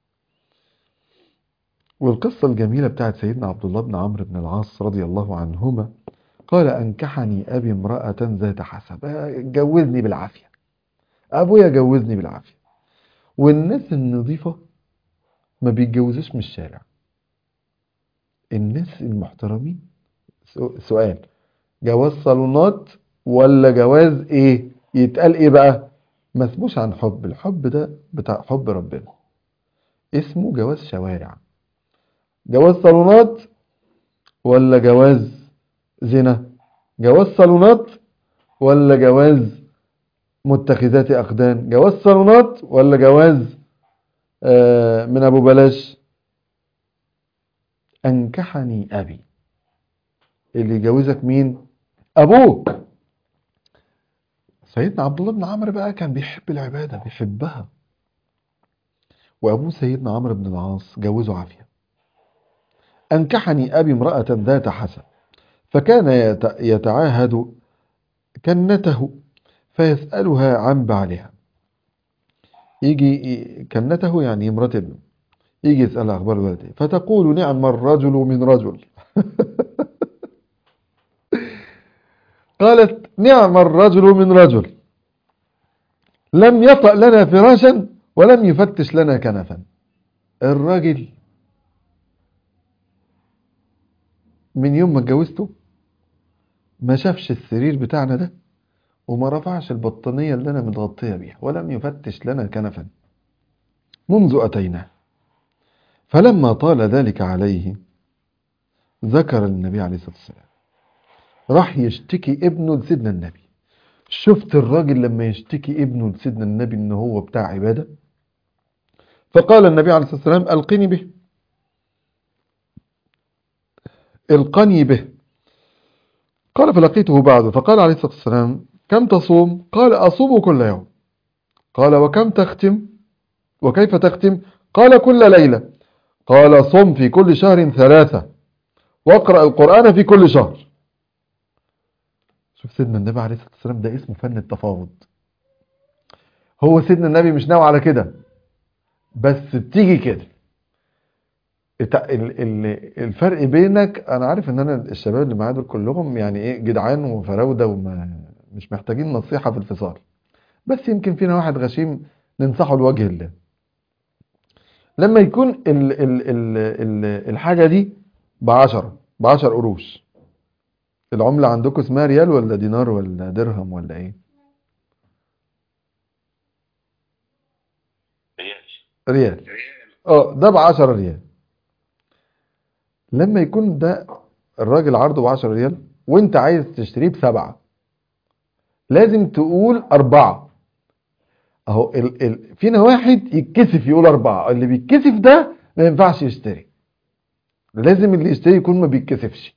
والقصة الجميلة بتاعت سيدنا عبد الله بن عمرو بن العاص رضي الله عنهما قال أنكحني أبي امرأة ذات حسب، جوزني بالعافية، أبويا جوزني بالعافية. والناس النظيفة ما بيتجوزوش من الشارع. الناس المحترمين، سؤال، جواز صالونات ولا جواز ايه؟ يتقال ايه بقى؟ ما اسموش عن حب، الحب ده بتاع حب ربنا، اسمه جواز شوارع. جواز صالونات ولا جواز زنا؟ جواز صالونات ولا جواز متخذات أخدان؟ جواز صالونات ولا جواز آه من أبو بلاش؟ أنكحني أبي، اللي يجوزك مين؟ أبوك. سيدنا عبد الله بن عمرو بقى كان بيحب العبادة، بيحبها، وأبوه سيدنا عمرو بن العاص جوزه عافية. أنكحني أبي امرأة ذات حسب فكان يت- يتعاهد كنته فيسألها عن بعلها. يجي ي- كنته يعني مرات ابنه، يجي يسألها أخبار الولد إيه، فتقول نعم الرجل من رجل. قالت نعم الرجل من رجل، لم يطأ لنا فراشا ولم يفتش لنا كنفا. الراجل من يوم ما اتجوزته ما شافش السرير بتاعنا ده، وما رفعش البطانية اللي أنا متغطية بيها، ولم يفتش لنا كنفا منذ أتيناه. فلما طال ذلك عليه ذكر النبي عليه الصلاة والسلام، راح يشتكي ابنه لسيدنا النبي. شفت الراجل لما يشتكي ابنه لسيدنا النبي ان هو بتاع عبادة؟ فقال النبي عليه الصلاة والسلام ألقني به، القني به. قال فلقيته بعده فقال عليه الصلاة والسلام كم تصوم؟ قال أصوم كل يوم. قال وكم تختم؟ وكيف تختم؟ قال كل ليلة. قال صم في كل شهر ثلاثة واقرأ القرآن في كل شهر. شوف سيدنا النبي عليه الصلاة والسلام، ده اسمه فن التفاوض. هو سيدنا النبي مش ناوي على كده، بس بتيجي كده. الت- ال- ال- الفرق بينك، انا عارف ان انا الشباب اللي معايا دول كلهم يعني ايه جدعان وفراوده وما مش محتاجين نصيحه في الفصال، بس يمكن فينا واحد غشيم ننصحه لوجه الله. لما يكون ال ال ال ال الحاجه دي بعشرة بعشر قروش، العمله عندكم اسمها ريال ولا دينار ولا درهم ولا ايه؟ ريال. اه ده بعشرة ريال. لما يكون ده الراجل عرضه بعشرة ريال وانت عايز تشتريه بسبعة، لازم تقول أربعة. اهو ال ال فينا واحد يتكسف يقول أربعة، اللي بيتكسف ده ما ينفعش يشتري. لازم اللي يشتري يكون ما بيتكسفش،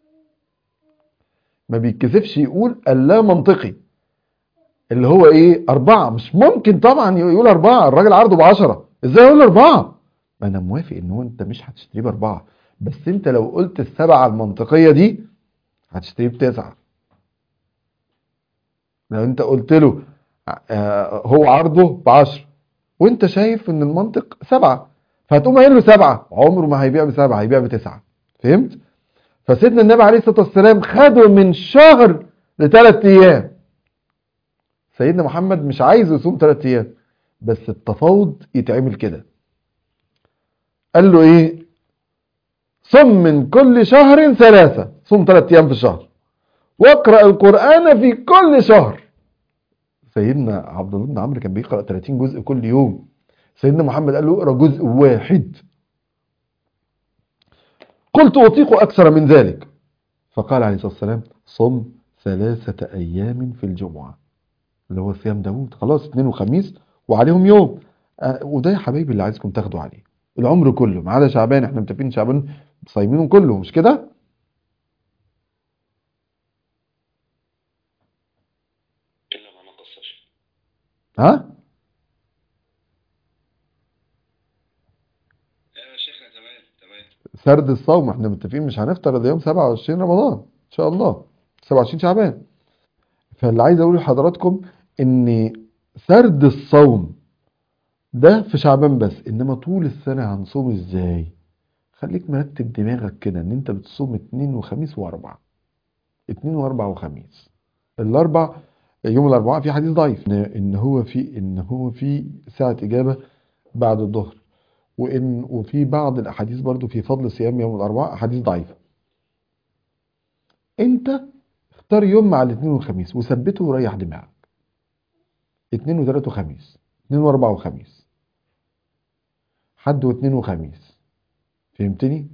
ما بيتكسفش يقول اللا منطقي اللي هو ايه أربعة. مش ممكن طبعا يقول أربعة، الراجل عرضه بعشرة، ازاي يقول أربعة؟ ما أنا موافق إن هو أنت مش هتشتريه بأربعة، بس أنت لو قلت السبعة المنطقية دي هتشتريه بتسعة. لو أنت قلت له آه، هو عرضه بعشرة وأنت شايف إن المنطق سبعة، فهتقوم قايل له سبعة، عمره ما هيبيع بسبعة، هيبيع بتسعة. فهمت؟ فسيدنا النبي عليه الصلاة والسلام خده من شهر لثلاث أيام. سيدنا محمد مش عايز يصوم ثلاث أيام، بس التفاوض يتعمل كده. قال له إيه؟ صم من كل شهر ثلاثة، صم ثلاث أيام في الشهر، واقرأ القرآن في كل شهر. سيدنا عبد الله بن عمرو كان بيقرأ ثلاثين جزء كل يوم، سيدنا محمد قال له اقرأ جزء واحد. قلت أطيق أكثر من ذلك. فقال عليه الصلاة والسلام صم ثلاثة أيام في الجمعة، اللي هو صيام داوود. خلاص اثنين وخميس وعليهم يوم. آه وده يا حبايبي اللي عايزكم تاخدوا عليه العمر كله، ما عدا شعبان. احنا متفقين شعبان صايمينه كله، مش كده؟ ها؟ سرد الصوم احنا متفقين مش هنفطر الا يوم سبعة وعشرين رمضان ان شاء الله، سبعة وعشرين شعبان. فاللي عايز اقوله لحضراتكم ان سرد الصوم ده في شعبان بس، انما طول السنة هنصوم ازاي؟ خليك مرتب دماغك كده ان انت بتصوم اتنين وخميس واربعة، اتنين واربعة وخميس. الاربع، يوم الاربعاء في حديث ضعيف ان إن هو في ان هو في ساعة اجابة بعد الظهر، وان وفي بعض الاحاديث برضو في فضل صيام يوم الاربعاء احاديث ضعيفة. انت اختار يوم مع الاثنين والخميس وثبته وريح دماغك. اتنين وتلات وخميس، اتنين واربع وخميس، حد واثنين وخميس. فهمتني؟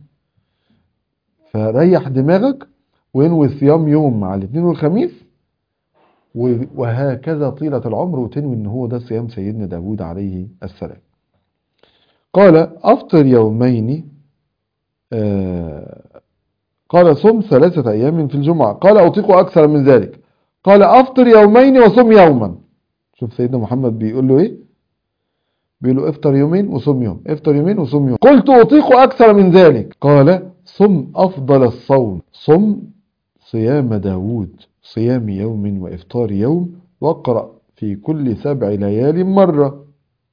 فريح دماغك وانوي صيام يوم مع الاثنين والخميس، و- وهكذا طيلة العمر، وتنوي ان هو ده صيام سيدنا داود عليه السلام. قال افطر يومين. آه قال صم ثلاثة ايام في الجمعة. قال اطيق اكثر من ذلك. قال افطر يومين وصم يوما. شوف سيدنا محمد بيقول له ايه؟ بيقول له افطر يومين وصم يوم، افطر يومين وصم يوم. قلت اطيق اكثر من ذلك. قال صم افضل الصوم، صم صيام داود صيام يوم وإفطار يوم، واقرأ في كل سبع ليال مرة.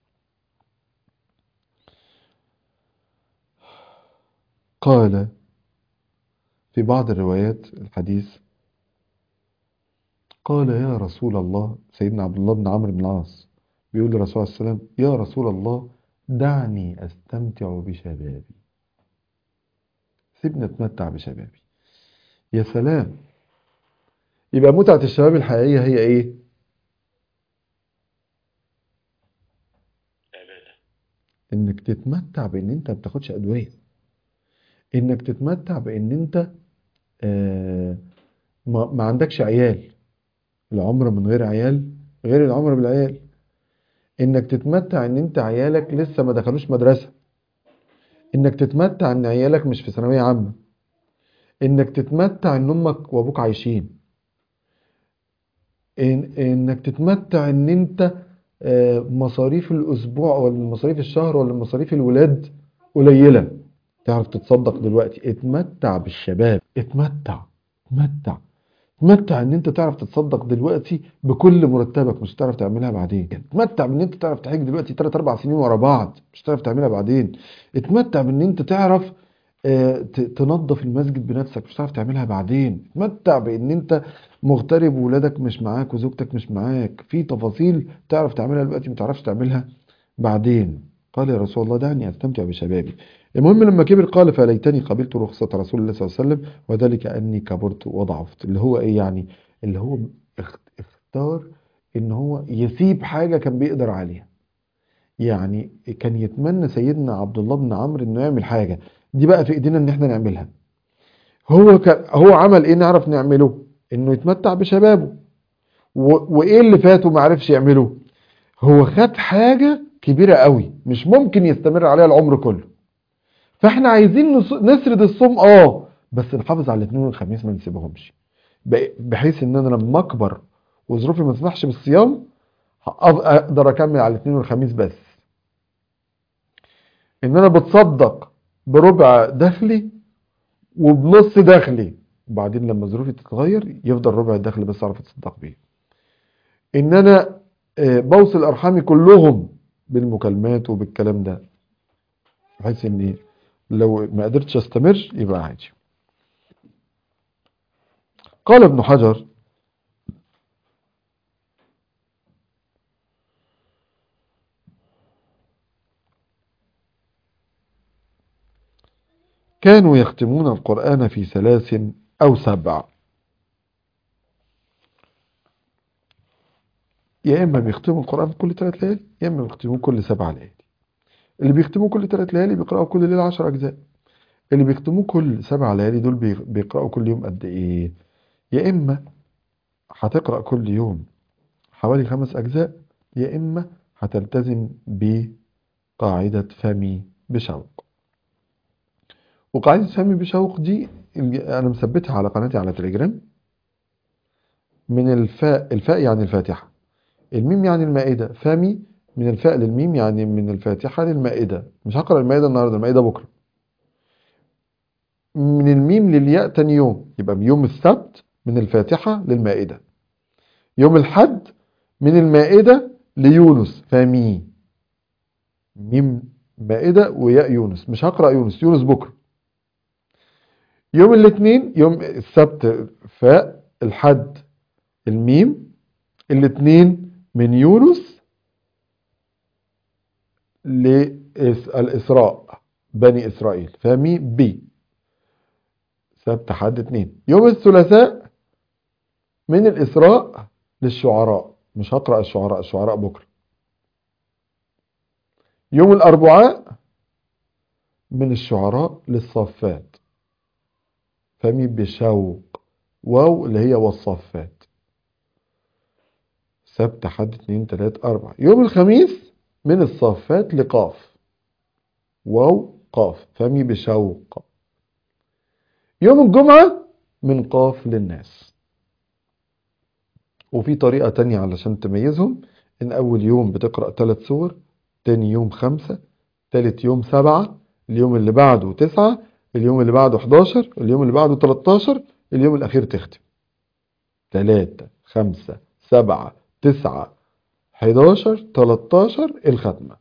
قال في بعض الروايات الحديث، قال يا رسول الله، سيدنا عبد الله بن عمرو بن العاص بيقول للرسول صلى الله عليه وسلم: يا رسول الله دعني أستمتع بشبابي، سيبني أتمتع بشبابي. يا سلام. يبقى متعة الشباب الحقيقية هي إيه؟ إنك تتمتع بإن أنت ما بتاخدش أدوية، إنك تتمتع بإن أنت آه ما, ما عندكش عيال. العمر من غير عيال غير العمر بالعيال. إنك تتمتع إن أنت عيالك لسه ما دخلوش مدرسة، إنك تتمتع إن عيالك مش في ثانوية عامة، إنك تتمتع إن أمك وأبوك عايشين، إن إنك تتمتع إن أنت آه، مصاريف الأسبوع ولا مصاريف الشهر ولا مصاريف الولاد قليلة، تعرف تتصدق دلوقتي. اتمتع بالشباب، اتمتع اتمتع اتمتع ان انت تعرف تتصدق دلوقتي بكل مرتبك، مش هتعرف تعملها بعدين. اتمتع بان انت تعرف تحج دلوقتي ثلاث اربع سنين ورا بعض، مش هتعرف تعملها بعدين. اتمتع بان انت تعرف آه، ت- تنظف المسجد بنفسك، مش هتعرف تعملها بعدين. اتمتع بان انت مغترب وولادك مش معاك وزوجتك مش معاك، في تفاصيل تعرف تعملها دلوقتي ما تعرفش تعملها بعدين. قال يا رسول الله دعني استمتع بشبابي. المهم لما كبر قال: فليتني قبلت رخصة رسول الله صلى الله عليه وسلم وذلك اني كبرت وضعفت. اللي هو ايه يعني؟ اللي هو اخت- اختار ان هو يسيب حاجة كان بيقدر عليها. يعني كان يتمنى سيدنا عبد الله بن عمرو انه يعمل حاجة دي بقى في ايدينا ان احنا نعملها. هو كان هو عمل ايه نعرف نعمله؟ انه يتمتع بشبابه. و... وايه اللي فاته ما عرفش يعمله؟ هو خد حاجة كبيرة قوي مش ممكن يستمر عليها العمر كله. فاحنا عايزين نص... نسرد الصوم، اه بس نحافظ على الاثنين والخميس ما نسيبهمش، ب... بحيث ان انا لما اكبر وظروفي ما تسمحش بالصيام هقف- اقدر اكمل على الاثنين والخميس بس. ان انا بتصدق بربع دخلي وبنص دخلي، وبعدين لما ظروفي تتغير يفضل ربع الدخل بس اعرف اتصدق بيه. ان انا آه، بوصل ارحامي كلهم بالمكالمات وبالكلام ده، بحيث اني لو ما قدرتش استمر يبقى عادي. قال ابن حجر: كانوا يختمون القرآن في ثلاث أو سبع. يا إما بيختموا القرآن كل ثلاث ليالي، يا إما بيختموه كل سبع ليالي. اللي بيختموه كل ثلاث ليالي بيقرأوا كل ليلة عشر أجزاء. اللي بيختموه كل سبع ليالي دول بي- بيقرأوا كل يوم قد إيه؟ يا إما هتقرأ كل يوم حوالي خمس أجزاء، يا إما هتلتزم بقاعدة فمي بشوق. وقاعدة فمي بشوق دي أنا مثبتها على قناتي على تليجرام. من الفاء، الفاء يعني الفاتحة، الميم يعني المائدة، فمي من الفاء للميم يعني من الفاتحة للمائدة. مش هقرأ المائدة النهاردة، المائدة بكرة. من الميم للياء تاني يوم، يبقى يوم السبت من الفاتحة للمائدة، يوم الحد من المائدة ليونس، فمي ميم مائدة وياء يونس. مش هقرأ يونس، يونس بكرة. يوم الاثنين، يوم السبت فاء، الحد الميم، الاثنين من يونس للإسراء بني إسرائيل، فمي بي سبت حد اتنين. يوم الثلاثاء من الإسراء للشعراء، مش هقرأ الشعراء، الشعراء بكرة. يوم الأربعاء من الشعراء للصفات، فمي بشوق، واو اللي هي والصفات، سبت حد اتنين تلات أربع. يوم الخميس من الصفات لقاف، واو قاف، فمي بشوق. يوم الجمعة من قاف للناس. وفي طريقة تانية علشان تميزهم، إن أول يوم بتقرأ ثلاث سور، تاني يوم خمسة، تالت يوم سبعة، اليوم اللي بعده تسعة، اليوم اللي بعده حداشر، اليوم اللي بعده تلتاشر، اليوم الأخير تختم. تلاتة، خمسة، سبعة، تسعة، حداشر، تلاتاشر، الختمة.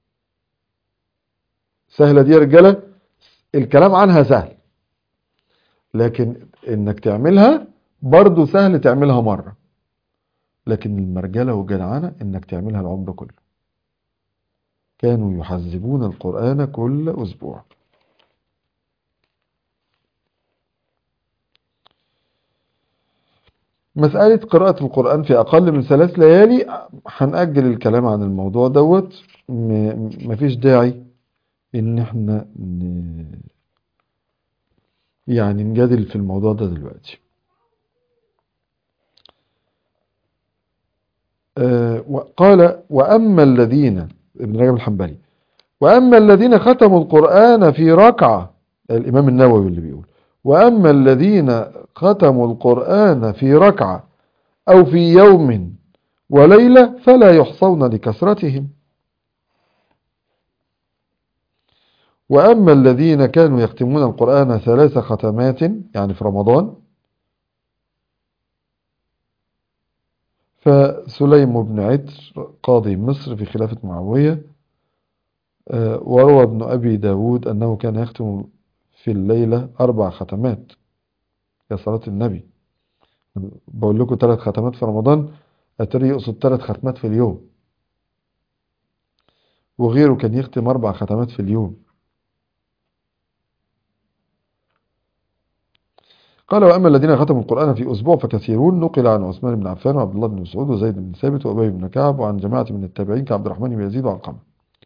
سهلة دي يا رجالة؟ الكلام عنها سهل، لكن انك تعملها برضو سهل تعملها مرة، لكن المرجلة والجدعنة انك تعملها العمر كله. كانوا يحذبون القرآن كل أسبوع. مسألة قراءة القرآن في أقل من ثلاث ليالي هنأجل الكلام عن الموضوع دوت. م- مفيش داعي إن احنا ن... يعني نجادل في الموضوع ده دلوقتي. آه وقال وأما الذين، ابن رجب الحنبلي، وأما الذين ختموا القرآن في ركعة، الإمام النووي اللي بيقول وأما الذين ختموا القرآن في ركعة أو في يوم وليلة فلا يحصون لكثرتهم. وأما الذين كانوا يختمون القرآن ثلاث ختمات يعني في رمضان فسليم بن عتر قاضي مصر في خلافة معاوية، وروى ابن أبي داود أنه كان يختم في الليلة أربع ختمات يا صلاة النبي. بقول لكم ثلاث ختمات في رمضان، أتري يقصد ثلاث ختمات في اليوم، وغيره كان يختم أربع ختمات في اليوم. قال وأما الذين ختموا القرآن في أسبوع فكثيرون، نقل عن عثمان بن عفان وعبد الله بن مسعود وزيد بن ثابت وأبي بن كعب وعن جماعة من التابعين كعبد الرحمن بن يزيد وعلقمة.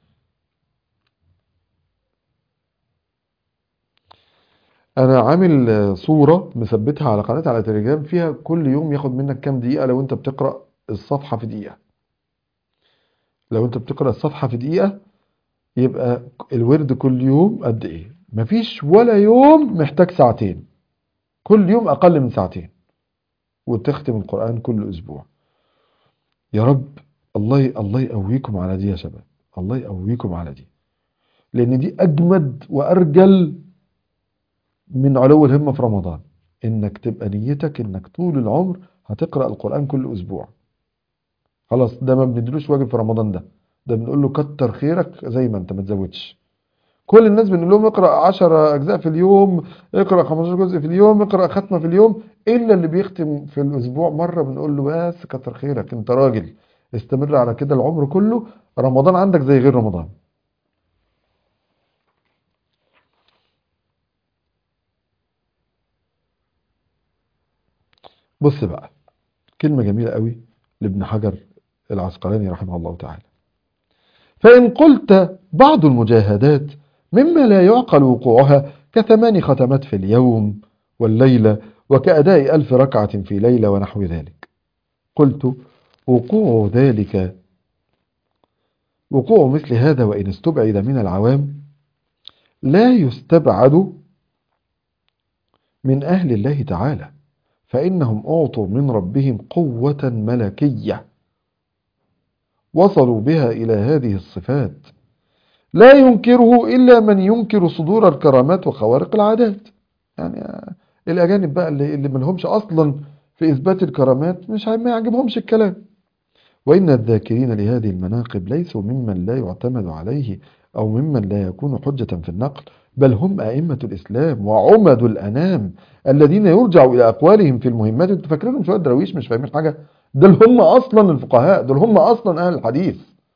أنا عامل صورة مثبتها على قناة على تليجرام فيها كل يوم ياخد منك كام دقيقة لو أنت بتقرأ الصفحة في دقيقة. لو أنت بتقرأ الصفحة في دقيقة يبقى الورد كل يوم قد إيه؟ مفيش ولا يوم محتاج ساعتين، كل يوم أقل من ساعتين، وتختم القرآن كل أسبوع. يا رب الله الله يقويكم على دي يا شباب، الله يقويكم على دي، لأن دي أجمد وأرجل من علو الهمة في رمضان. إنك تبقى نيتك إنك طول العمر هتقرأ القرآن كل أسبوع. خلاص ده ما بندلوش واجب في رمضان، ده ده بنقول له كتر خيرك زي ما أنت ما تزودش. كل الناس بنقول لهم اقرأ عشر أجزاء في اليوم، اقرأ خمستاشر جزء في اليوم، اقرأ ختمة في اليوم، إلا اللي بيختم في الأسبوع مرة بنقول له بس كتر خيرك أنت راجل، استمر على كده العمر كله، رمضان عندك زي غير رمضان. بص بقى كلمة جميلة قوي لابن حجر العسقلاني رحمه الله تعالى: فإن قلت بعض المجاهدات مما لا يعقل وقوعها كثمان ختمات في اليوم والليلة وكأداء ألف ركعة في ليلة ونحو ذلك، قلت وقوع ذلك وقوع مثل هذا وإن استبعد من العوام لا يستبعد من أهل الله تعالى، فإنهم أعطوا من ربهم قوة ملكية وصلوا بها إلى هذه الصفات لا ينكره إلا من ينكر صدور الكرامات وخوارق العادات. يعني الأجانب بقى اللي, اللي ملهمش أصلا في إثبات الكرامات مش ما يعجبهمش الكلام. وإن الذاكرين لهذه المناقب ليسوا ممن لا يعتمد عليه أو ممن لا يكون حجة في النقل، بل هم أئمة الإسلام وعمد الأنام الذين يرجع إلى أقوالهم في المهمات. انتوا فاكرينهم شوية درويش مش فاهمين حاجة؟ دول هم أصلا الفقهاء، دول هم أصلا أهل الحديث،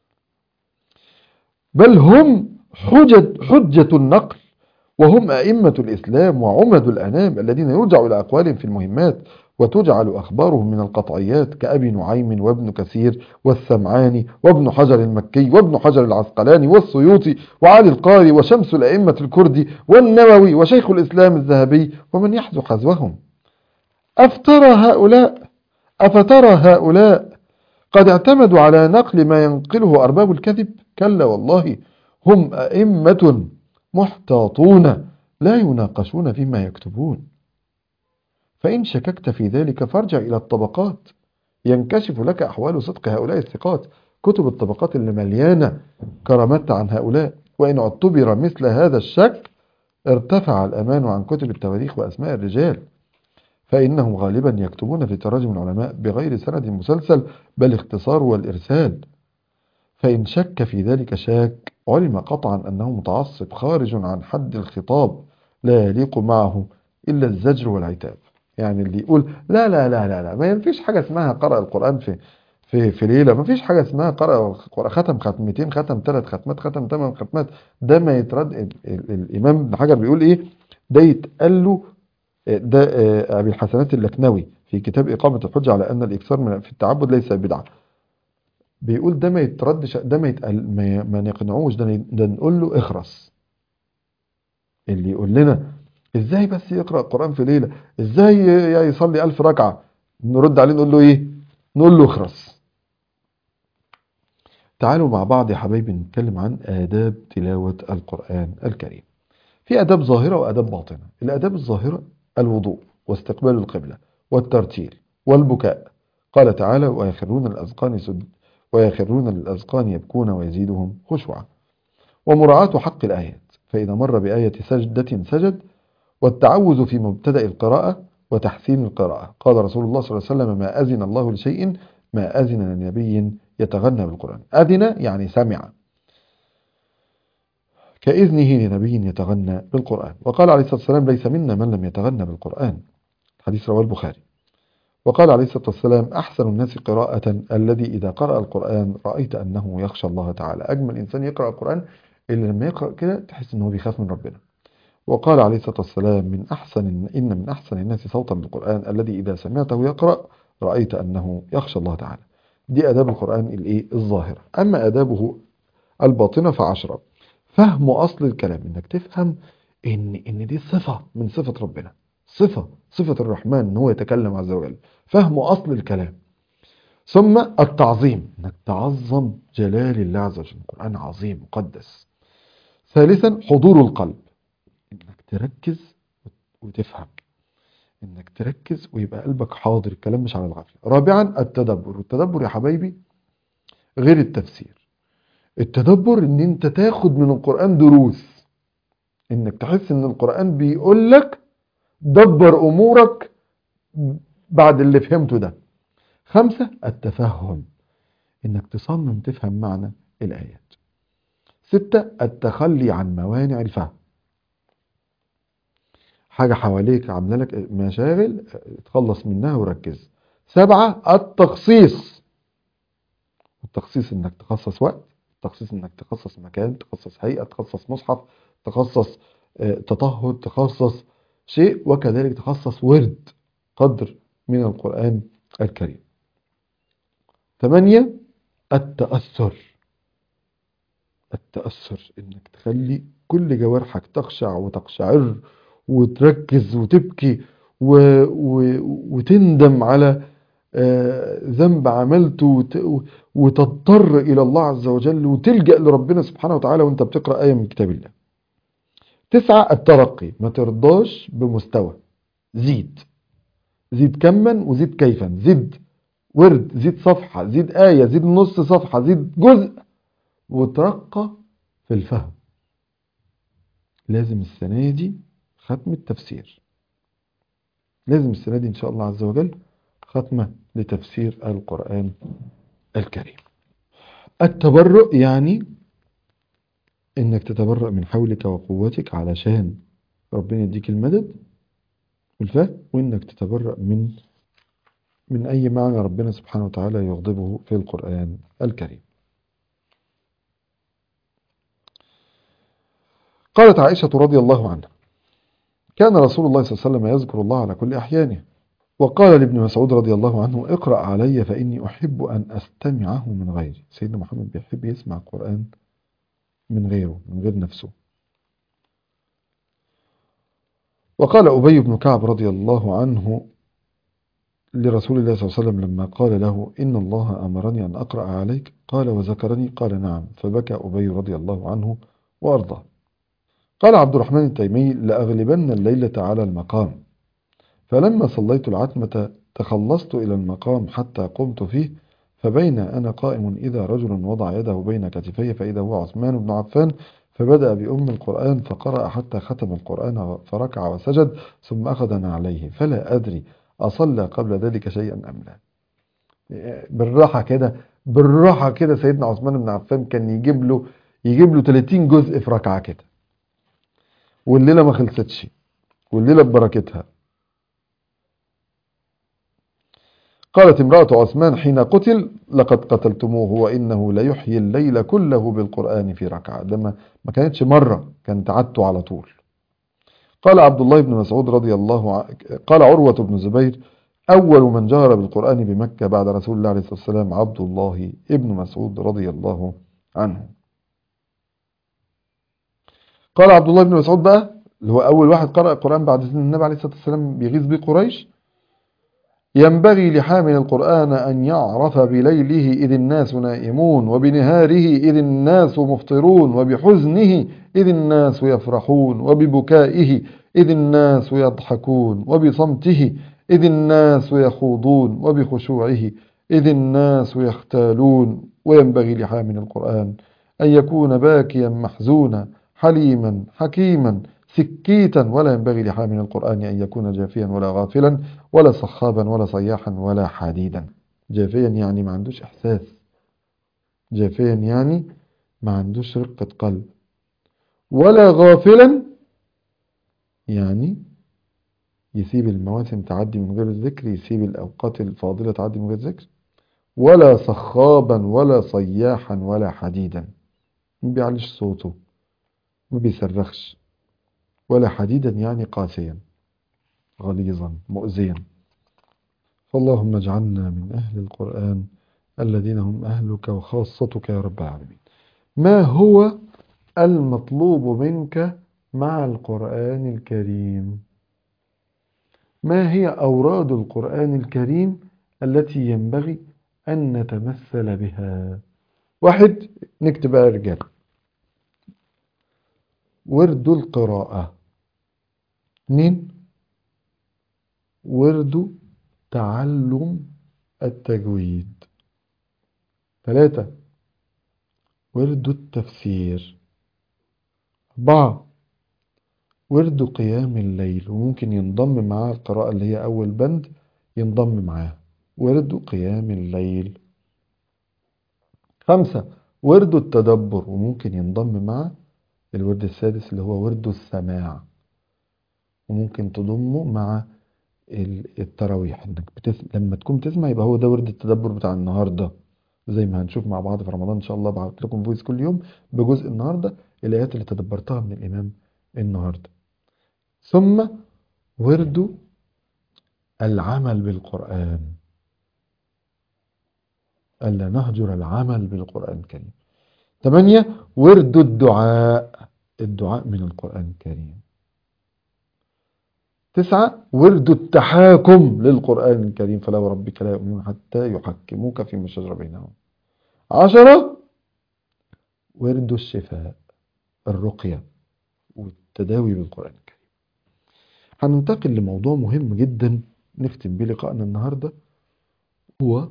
بل هم حجة, حجة النقل، وهم أئمة الإسلام وعمد الأنام الذين يرجع إلى أقوالهم في المهمات وتجعل أخبارهم من القطعيات كأبي نعيم وابن كثير والسمعاني وابن حجر المكي وابن حجر العسقلاني والسيوطي وعلي القاري وشمس الأئمة الكردي والنووي وشيخ الإسلام الذهبي ومن يحذو حذوهم. أفترى هؤلاء أفترى هؤلاء قد اعتمدوا على نقل ما ينقله أرباب الكذب؟ كلا والله، هم أئمة محتاطون لا يناقشون فيما يكتبون. فإن شككت في ذلك فارجع إلى الطبقات ينكشف لك أحوال صدق هؤلاء الثقات، كتب الطبقات اللي مليانة كرامات عن هؤلاء. وإن اعتبر مثل هذا الشك ارتفع الأمان عن كتب التواريخ وأسماء الرجال، فإنهم غالبا يكتبون في تراجم العلماء بغير سند مسلسل بل اختصار والإرسال، فإن شك في ذلك شاك علم قطعا أنه متعصب خارج عن حد الخطاب لا يليق معه إلا الزجر والعتاب. يعني اللي يقول لا لا لا لا لا ما فيش حاجة اسمها قرأ القرآن في في في ليلة، ما فيش حاجة اسمها قرأ قرأ- ختم ختمتين، ختم ثلاث ختمات، ختم ثمان ختمات، ده ما يترد. ال- ال- الإمام ابن حجر بيقول إيه؟ ده يتقال له ده آه، أبي الحسنات اللكنوي في كتاب إقامة الحجة على أن الإكثار من في التعبد ليس بدعة. بيقول ده ما يتردش، ده ما يتقال، ما, ما نقنعوش، ده, ن- ده نقول له اخرس. اللي يقول لنا ازاي بس يقرأ القرآن في ليلة، ازاي ي- يصلي ألف ركعة، نرد عليه نقول له ايه؟ نقول له اخرس. تعالوا مع بعض يا حبايبي نتكلم عن آداب تلاوة القرآن الكريم. في آداب ظاهرة وآداب باطنة. الآداب الظاهرة الوضوء واستقبال القبلة والترتيل والبكاء. قال تعالى ويخرون الأذقان سد ويخرون للأذقان يبكون ويزيدهم خشوعا. ومراعاة حق الآيات، فإذا مر بآية سجدة سجد. والتعوذ في مبتدأ القراءة وتحسين القراءة. قال رسول الله صلى الله عليه وسلم ما أذن الله لشيء ما أذن لنبي يتغنى بالقرآن. أذن يعني سمع، كإذنه لنبي يتغنى بالقرآن. وقال عليه الصلاة والسلام ليس منا من لم يتغنى بالقرآن. حديث رواه البخاري. وقال عليه الصلاة والسلام أحسن الناس قراءة الذي إذا قرأ القرآن رأيت أنه يخشى الله تعالى. أجمل إنسان يقرأ القرآن اللي لما يقرأ كده تحس أنه بيخاف من ربنا. وقال عليه الصلاة والسلام من أحسن إن من أحسن الناس صوتا بالقرآن الذي إذا سمعته يقرأ رأيت أنه يخشى الله تعالى. دي آداب القرآن الإيه الظاهرة. أما آدابه الباطنة فعشرة. فهم أصل الكلام، إنك تفهم إن إن دي صفة من صفة ربنا، صفة صفة الرحمن إن هو يتكلم عز وجل. فهم أصل الكلام. ثم التعظيم، إنك تعظم جلال الله عز وجل. القرآن عظيم مقدس. ثالثا حضور القلب، إنك تركز وتفهم، إنك تركز ويبقى قلبك حاضر، الكلام مش على الغفلة. رابعا التدبر. التدبر يا حبايبي غير التفسير. التدبر إن أنت تاخد من القرآن دروس، إنك تحس إن القرآن بيقول لك دبر أمورك بعد اللي فهمته ده. خمسة التفهم، إنك تصمم تفهم معنى الآيات. ستة التخلي عن موانع الفهم. حاجة حواليك عاملة لك مشاغل، تخلص منها وركز. سبعة التخصيص. التخصيص إنك تخصص وقت، تخصيص إنك تخصص مكان، تخصص هيئة، تخصص مصحف، تخصص آه، تطهر، تخصص شيء، وكذلك تخصص ورد قدر من القرآن الكريم. ثمانية التأثر. التأثر إنك تخلي كل جوارحك تخشع وتقشعر وتركز وتبكي و... و... وتندم على آه، ذنب عملته وت... وتضطر إلى الله عز وجل وتلجأ لربنا سبحانه وتعالى وانت بتقرأ آية من كتاب الله. تسعة الترقي، ما ترضاش بمستوى، زيد زيد كما وزيد كيفا، زيد ورد، زيد صفحة، زيد آية، زيد نص صفحة، زيد جزء، وترقى في الفهم. لازم السنة دي ختم التفسير، لازم السنة دي إن شاء الله عز وجل ختمة لتفسير القرآن الكريم. التبرؤ يعني إنك تتبرأ من حولك وقوتك علشان ربنا يديك المدد والفهم، وإنك تتبرأ من من أي معنى ربنا سبحانه وتعالى يغضبه في القرآن الكريم. قالت عائشة رضي الله عنها كان رسول الله صلى الله عليه وسلم يذكر الله على كل أحيانه. وقال لابن مسعود رضي الله عنه اقرأ علي فإني أحب أن أستمعه من غيري. سيدنا محمد بيحب يسمع القرآن من غيره، من غير نفسه. وقال أبي بن كعب رضي الله عنه لرسول الله صلى الله عليه وسلم لما قال له إن الله أمرني أن أقرأ عليك قال وذكرني قال نعم، فبكى أبي رضي الله عنه وأرضاه. قال عبد الرحمن التيمي لأغلبن الليلة على المقام، فلما صليت العتمة تخلصت إلى المقام حتى قمت فيه، فبين أنا قائم إذا رجل وضع يده بين كتفي فإذا هو عثمان بن عفان، فبدأ بأم القرآن فقرأ حتى ختم القرآن فركع وسجد ثم أخذ عليه، فلا أدري أصلى قبل ذلك شيئا أم لا. بالراحة كده، بالراحة كده. سيدنا عثمان بن عفان كان يجيب له يجيب له ثلاثين جزء في ركعة كده، والليلة ما خلصتش، والليلة ببركتها. قالت امرأة عثمان حين قتل: لقد قتلتموه وإنه ليحيي الليل كله بالقرآن في ركعة. ده ما ما كانتش مرة، كانت عادته على طول. قال عبد الله بن مسعود رضي الله عنه، قال عروة بن الزبير: أول من جهر بالقرآن بمكة بعد رسول الله عليه الصلاة والسلام عبد الله بن مسعود رضي الله عنه. قال عبد الله بن مسعود بقى، اللي هو أول واحد قرأ القرآن بعد سن النبي عليه الصلاة والسلام بيغيظ بيه قريش: ينبغي لحامل القرآن أن يعرف بليله إذ الناس نائمون، وبنهاره إذ الناس مفطرون، وبحزنه إذ الناس يفرحون، وببكائه إذ الناس يضحكون، وبصمته إذ الناس يخوضون، وبخشوعه إذ الناس يختالون. وينبغي لحامل القرآن أن يكون باكيا محزونا حليما حكيما سكيتا، ولا ينبغي لحامل القرآن أن يكون جافيا ولا غافلا ولا صخابا ولا صياحا ولا حديدا. جافيا يعني ما عندوش إحساس، جافيا يعني ما عندوش رقة قلب، ولا غافلا يعني يسيب المواسم تعدي من غير الذكر، يسيب الأوقات الفاضلة تعدي من غير ذكر، ولا صخابا ولا صياحا ولا حديدا، ما بيعلش صوته، ما بيصرخش، ولا حديدا يعني قاسيا غليظا مؤذيا. فاللهم اجعلنا من أهل القرآن الذين هم أهلك وخاصتك يا رب العالمين. ما هو المطلوب منك مع القرآن الكريم؟ ما هي أوراد القرآن الكريم التي ينبغي أن نتمثل بها؟ واحد، نكتب بقى رجال: ورد القراءة. اثنين، ورد تعلم التجويد. ثلاثة، ورد التفسير. أربعة، ورد قيام الليل، وممكن ينضم مع القراءة اللي هي أول بند، ينضم معاه ورد قيام الليل. خمسة، ورد التدبر، وممكن ينضم مع الورد السادس اللي هو ورد السماع، وممكن تضمه مع التراويح، انك بتس... لما تكون تسمع يبقى هو ده ورد التدبر بتاع النهارده، زي ما هنشوف مع بعض في رمضان ان شاء الله. بعت لكم فويس كل يوم بجزء النهارده، الايات اللي تدبرتها من الامام النهارده. ثم ورد العمل بالقرآن، ألا نهجر العمل بالقرآن الكريم. ثمانية، ورد الدعاء، الدعاء من القرآن الكريم. تسعة، ورد التحاكم للقرآن الكريم، فلا وربك لا يؤمنون حتى يحكموك فيما شجر بينهم. عشرة، ورد الشفاء، الرقية والتداوي بالقرآن الكريم. هننتقل لموضوع مهم جدا نختم بيه لقائنا النهاردة، هو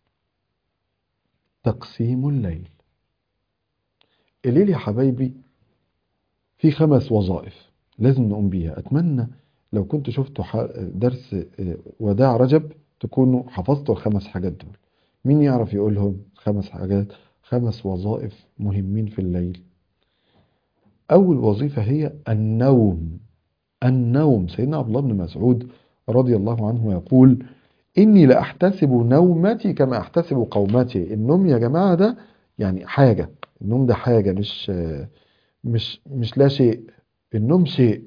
تقسيم الليل. الليل يا حبايبي في خمس وظائف لازم نقوم بيها. أتمنى لو كنت شفتوا درس وداع رجب تكونوا حفظتوا الخمس حاجات دول. مين يعرف يقولهم؟ خمس حاجات، خمس وظائف مهمين في الليل. أول وظيفة هي النوم. النوم، سيدنا عبد الله بن مسعود رضي الله عنه يقول: إني لأحتسب نومتي كما أحتسب قومتي. النوم يا جماعة ده يعني حاجة، النوم ده حاجة، مش مش مش لا شيء. النوم شيء.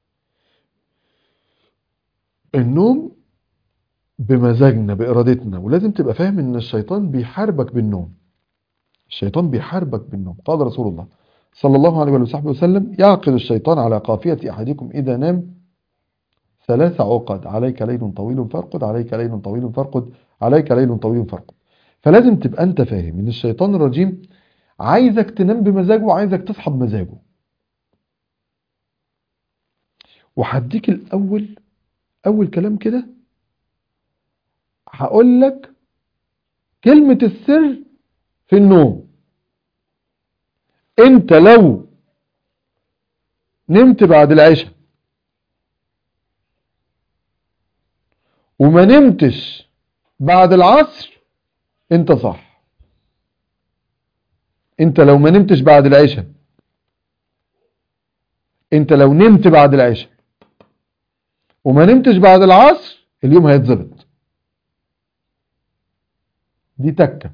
النوم بمزاجنا بإرادتنا، ولازم تبقى فاهم إن الشيطان بيحاربك بالنوم. الشيطان بيحاربك بالنوم. قال رسول الله صلى الله عليه وصحبه وسلم: يعقد الشيطان على قافية أحدكم إذا نام ثلاث عقد: عليك ليل طويل فارقد، عليك ليل طويل فارقد، عليك ليل طويل فارقد. فلازم تبقى أنت فاهم إن الشيطان الرجيم عايزك تنام بمزاجه وعايزك تصحى بمزاجه. وهديك الأول أول كلام كده، هقول لك كلمة السر في النوم. انت لو نمت بعد العشاء وما نمتش بعد العصر انت صح. انت لو ما نمتش بعد العشاء، انت لو نمت بعد العشاء وما نمتش بعد العصر اليوم هيتظبط. دي تكة.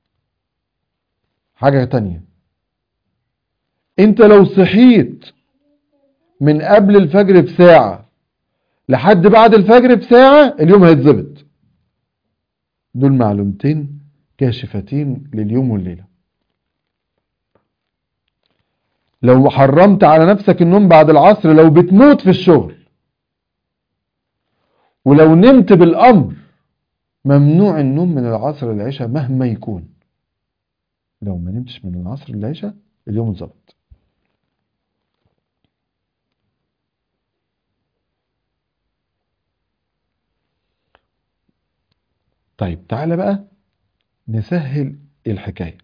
حاجة تانية، انت لو صحيت من قبل الفجر بساعة لحد بعد الفجر بساعة اليوم هيتظبط. دول معلومتين كاشفتين لليوم والليلة. لو حرمت على نفسك النوم بعد العصر لو بتموت في الشغل، ولو نمت بالأمر ممنوع النوم من العصر للعشاء مهما يكون. لو ما نمتش من العصر للعشاء اليوم اتظبط. طيب تعالى بقى نسهل الحكاية.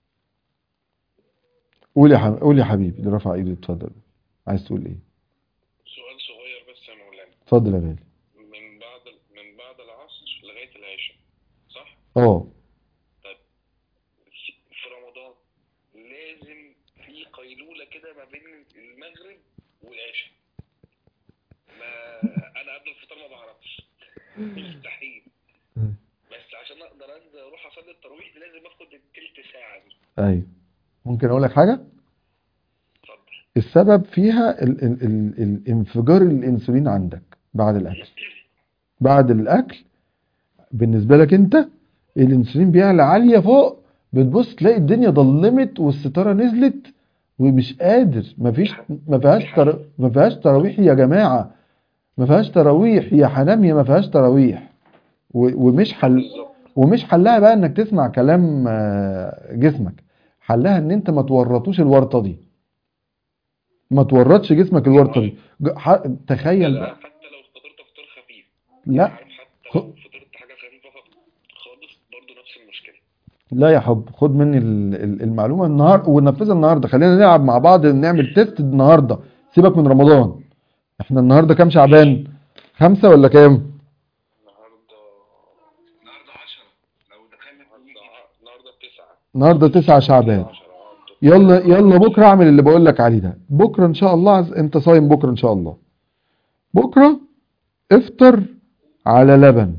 قول يا حبيبي، قول يا حبيبي اللي رفع ايده، اتفضل. عايز تقول ايه؟ سؤال صغير بس يا مولانا. اتفضل يا غالي. من بعد من بعد العصر لغاية العشاء صح؟ اه طيب في رمضان لازم في قيلولة كده ما بين المغرب والعشاء. ما انا قبل الفطار ما بعرفش، مستحيل. بس عشان اقدر انزل اروح اصلي التراويح دي لازم اخد التلت ساعة دي. ايوه. ممكن اقول لك حاجة؟ اتفضل. السبب فيها ال ال ال الانفجار الانسولين عندك بعد الاكل. بعد الاكل بالنسبة لك انت الانسولين بيعلى عالية فوق، بتبص تلاقي الدنيا ضلمت والستارة نزلت ومش قادر. مفيش ما فيهاش تر... ما فيهاش تراويح يا جماعة. ما فيهاش تراويح يا حنامية، ما فيهاش تراويح. و... ومش حل ومش حلها بقى انك تسمع كلام آه، جسمك. حلها ان انت ما تورطوش الورطة دي. ما تورطش جسمك الورطة دي. ج- ح... تخيل لا بقى. حتى لو فطرت فطار خفيف، لا عارف، حتى خ... لو فطرت حاجة خفيفة خالص برضو نفس المشكلة. لا يا حب، خد مني ال- ال- المعلومة النهار وننفذها النهاردة. خلينا نلعب مع بعض، نعمل تيست النهاردة. سيبك من رمضان. احنا النهاردة كام شعبان؟ خمسة ولا كام؟ النهارده النهارده عشرة، لو دخلنا النهارده النهارده تسعة. النهاردة تسعة شعبان. عشرة اه انتوا يلا يلا بكرة اعمل اللي بقول لك عليه ده. بكرة ان شاء الله. عز... انت صايم بكرة ان شاء الله. بكرة افطر على لبن.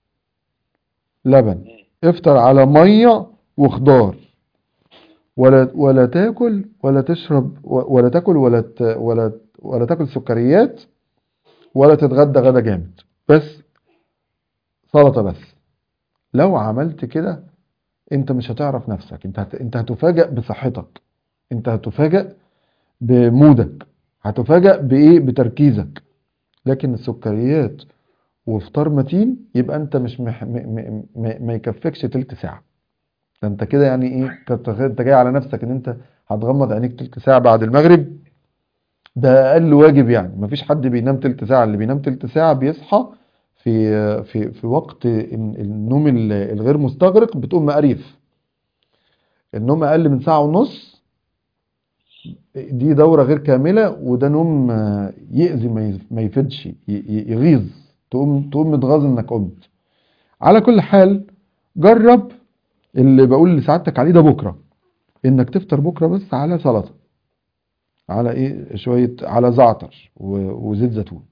لبن. افطر على مية وخضار. ولا ولا تاكل ولا تشرب و- ولا تاكل ولا ت... ولا ولا تاكل سكريات، ولا تتغدى غدا جامد. بس سلطة بس. لو عملت كده انت مش هتعرف نفسك. انت هت... انت هتفاجأ بصحتك. انت هتفاجأ بمودك. هتفاجأ بايه؟ بتركيزك. لكن السكريات وفطار متين يبقى انت مش مح... م... م... م... ما يكفكش تلت ساعة. ده انت كده يعني ايه؟ كنت انت جاي على نفسك ان انت هتغمض عينيك تلت ساعة بعد المغرب. ده اقل واجب يعني. مفيش حد بينام تلت ساعة. اللي بينام تلت ساعة بيصحى في في في وقت ال- النوم ال- الغير مستغرق بتقوم مقريف. النوم اقل من ساعة ونص دي دورة غير كاملة، وده نوم آه، يأذي، ما يف- ما يفيدش، ي- ي- يغيظ. تقوم تقوم متغاظ انك قمت. على كل حال جرب اللي بقول لسعادتك عليه ده بكرة. انك تفطر بكرة بس على سلطة، على ايه، شوية، على زعتر و- وزيت زيتون،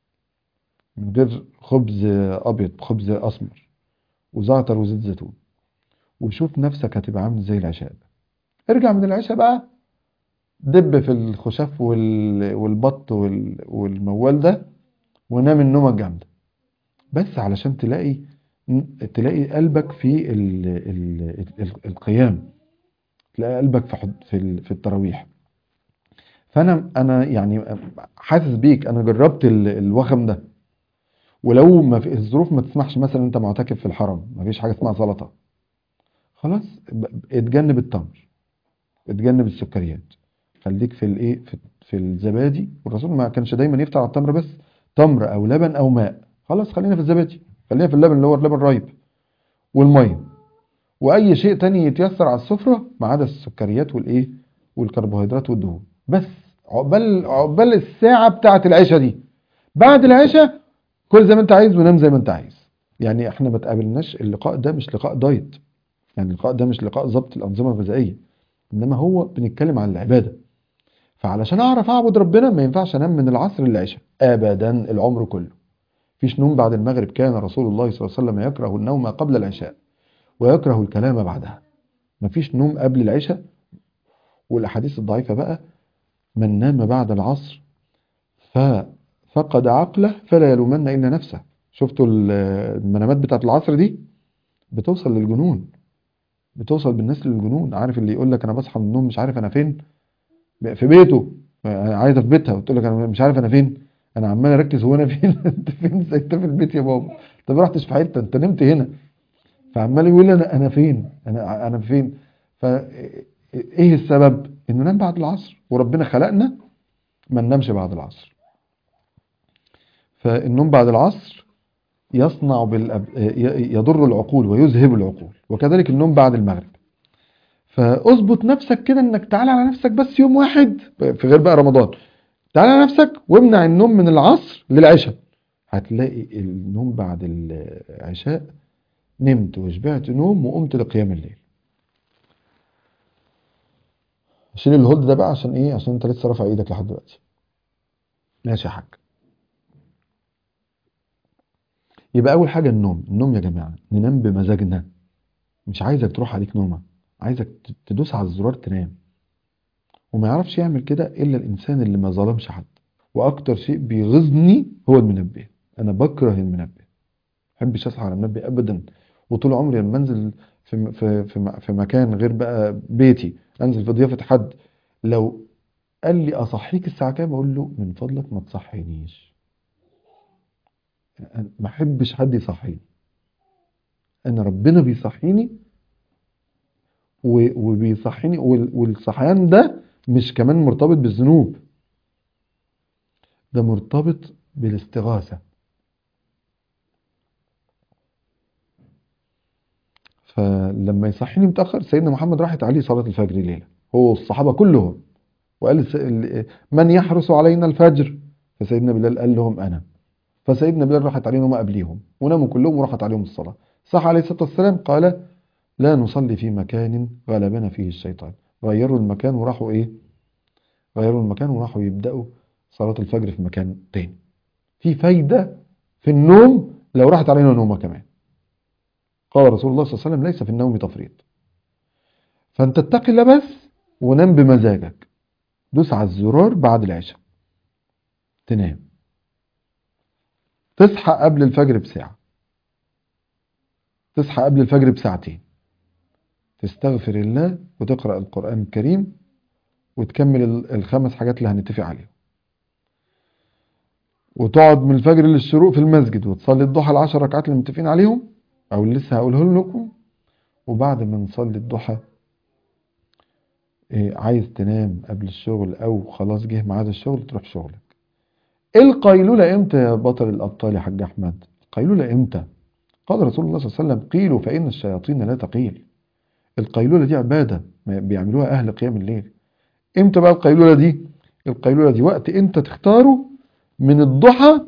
من غير خبز ابيض، خبز اسمر وزعتر وزيت زيتون. وشوف نفسك هتبقى عامل زي العشاء. ارجع من العشاء بقى دب في الخشاف وال... والبط وال... والموال ده، ونام النومة الجامدة. بس علشان تلاقي تلاقي قلبك في ال... ال... ال... القيام. تلاقي قلبك في حد... في ال... في التراويح. فانا انا يعني حاسس بيك. انا جربت ال... الوخم ده. ولو ما في الظروف ما تسمحش، مثلا انت معتكف في الحرم ما فيش حاجه اسمها سلطه، خلاص ب- اتجنب التمر، اتجنب السكريات. خليك في الايه، في, في الزبادي. والرسول ما كانش دايما يفطر على التمر بس، تمر او لبن او ماء. خلاص خلينا في الزبادي، خلينا في اللبن اللي هو اللبن رايب، والميه، واي شيء تاني يتيسر على السفره ما عدا السكريات والايه والكربوهيدرات والدهون. بس عقبال عقبال الساعه بتاعه العشاء دي. بعد العشاء كل زي ما انت عايز ونام زي ما انت عايز. يعني احنا ما تقابلناش اللقاء ده مش لقاء دايت، يعني اللقاء ده مش لقاء ضبط الأنظمة الغذائية، إنما هو بنتكلم عن العبادة. فعلشان أعرف أعبد ربنا ما ينفعش أنام من العصر للعشاء أبدا العمر كله. مفيش نوم بعد المغرب. كان رسول الله صلى الله عليه وسلم يكره النوم قبل العشاء ويكره الكلام بعدها. مفيش نوم قبل العشاء. والأحاديث الضعيفة بقى: من نام بعد العصر ففقد عقله فلا يلومن إلا نفسه. شفتوا المنامات بتاعت العصر دي بتوصل للجنون، بتوصل بالناس للجنون. عارف اللي يقول لك انا بصحى من النوم مش عارف انا فين في بيته، عايزه في بيتها، وتقول لك انا مش عارف انا فين، انا عمال اركز هو انا فين انت فين؟ زي انت في البيت يا بابا، انت ما رحتش في حته، انت نمت هنا. فعمال يقول انا انا فين، انا انا فين. فايه السبب؟ انه نام بعد العصر، وربنا خلقنا ما ننامش بعد العصر. فالنوم بعد العصر يصنع بالأب... يضر العقول ويذهب العقول، وكذلك النوم بعد المغرب. فاظبط نفسك كده انك تعالى على نفسك بس يوم واحد في غير بقى رمضان، تعالى على نفسك وامنع النوم من العصر للعشاء، هتلاقي النوم بعد العشاء نمت وشبعت نوم وقمت لقيام الليل. شيل الهولد ده بقى عشان ايه؟ عشان انت لسه رافع ايدك لحد دلوقتي. ماشي يا حاج. يبقى اول حاجه النوم. النوم يا جماعه ننام بمزاجنا، مش عايزك تروح عليك نومه، عايزك تدوس على الزرار تنام. وما يعرفش يعمل كده الا الانسان اللي ما ظلمش حد. واكتر شيء بيغيظني هو المنبه. انا بكره المنبه، ما بحبش اصحى على المنبه ابدا. وطول عمري لما انزل في في في في مكان غير بقى بيتي، انزل في ضيافه حد، لو قال لي اصحيك الساعه كام اقول له من فضلك ما تصحينيش. أنا ما احبش حد يصحيني، انا ربنا بيصحيني وبيصحيني. والصحيان ده مش كمان مرتبط بالذنوب، ده مرتبط بالاستغاثة. فلما يصحيني متأخر، سيدنا محمد راحت عليه صلاة الفجر ليلة هو والصحابة كلهم، وقال من يحرس علينا الفجر؟ فسيدنا بلال قال لهم أنا. فسيدنا بلال راحت عليهم وما قبليهم وناموا كلهم وراحت عليهم الصلاة. صح عليه الصلاة والسلام قال لا نصلي في مكان غلبنا فيه الشيطان. غيروا المكان وراحوا ايه؟ غيروا المكان وراحوا يبدأوا صلاة الفجر في مكان تاني. في فايدة في النوم لو راحت علينا نومة كمان. قال رسول الله صلى الله عليه وسلم ليس في النوم تفريط. فانت اتقي الله بس ونام بمزاجك. دوس على الزرار بعد العشاء تنام، تصحى قبل الفجر بساعة، تصحى قبل الفجر بساعتين، تستغفر الله وتقرأ القرآن الكريم وتكمل الخمس حاجات اللي هنتفق عليهم، وتقعد من الفجر للشروق في المسجد وتصلي الضحى العشر ركعات اللي متفقين عليهم او اللي لسه هقوله لكم. وبعد ما نصلي الضحى إيه، عايز تنام قبل الشغل او خلاص جه ميعاد الشغل تروح شغلك. القيلولة امتى يا بطل الابطال يا حاج احمد؟ القيلولة امتى؟ قال رسول الله صلى الله عليه وسلم قيلوا فإن الشياطين لا تقيل. القيلولة دي عبادة بيعملوها أهل قيام الليل. امتى بقى القيلولة دي؟ القيلولة دي وقت انت تختاره من الضحى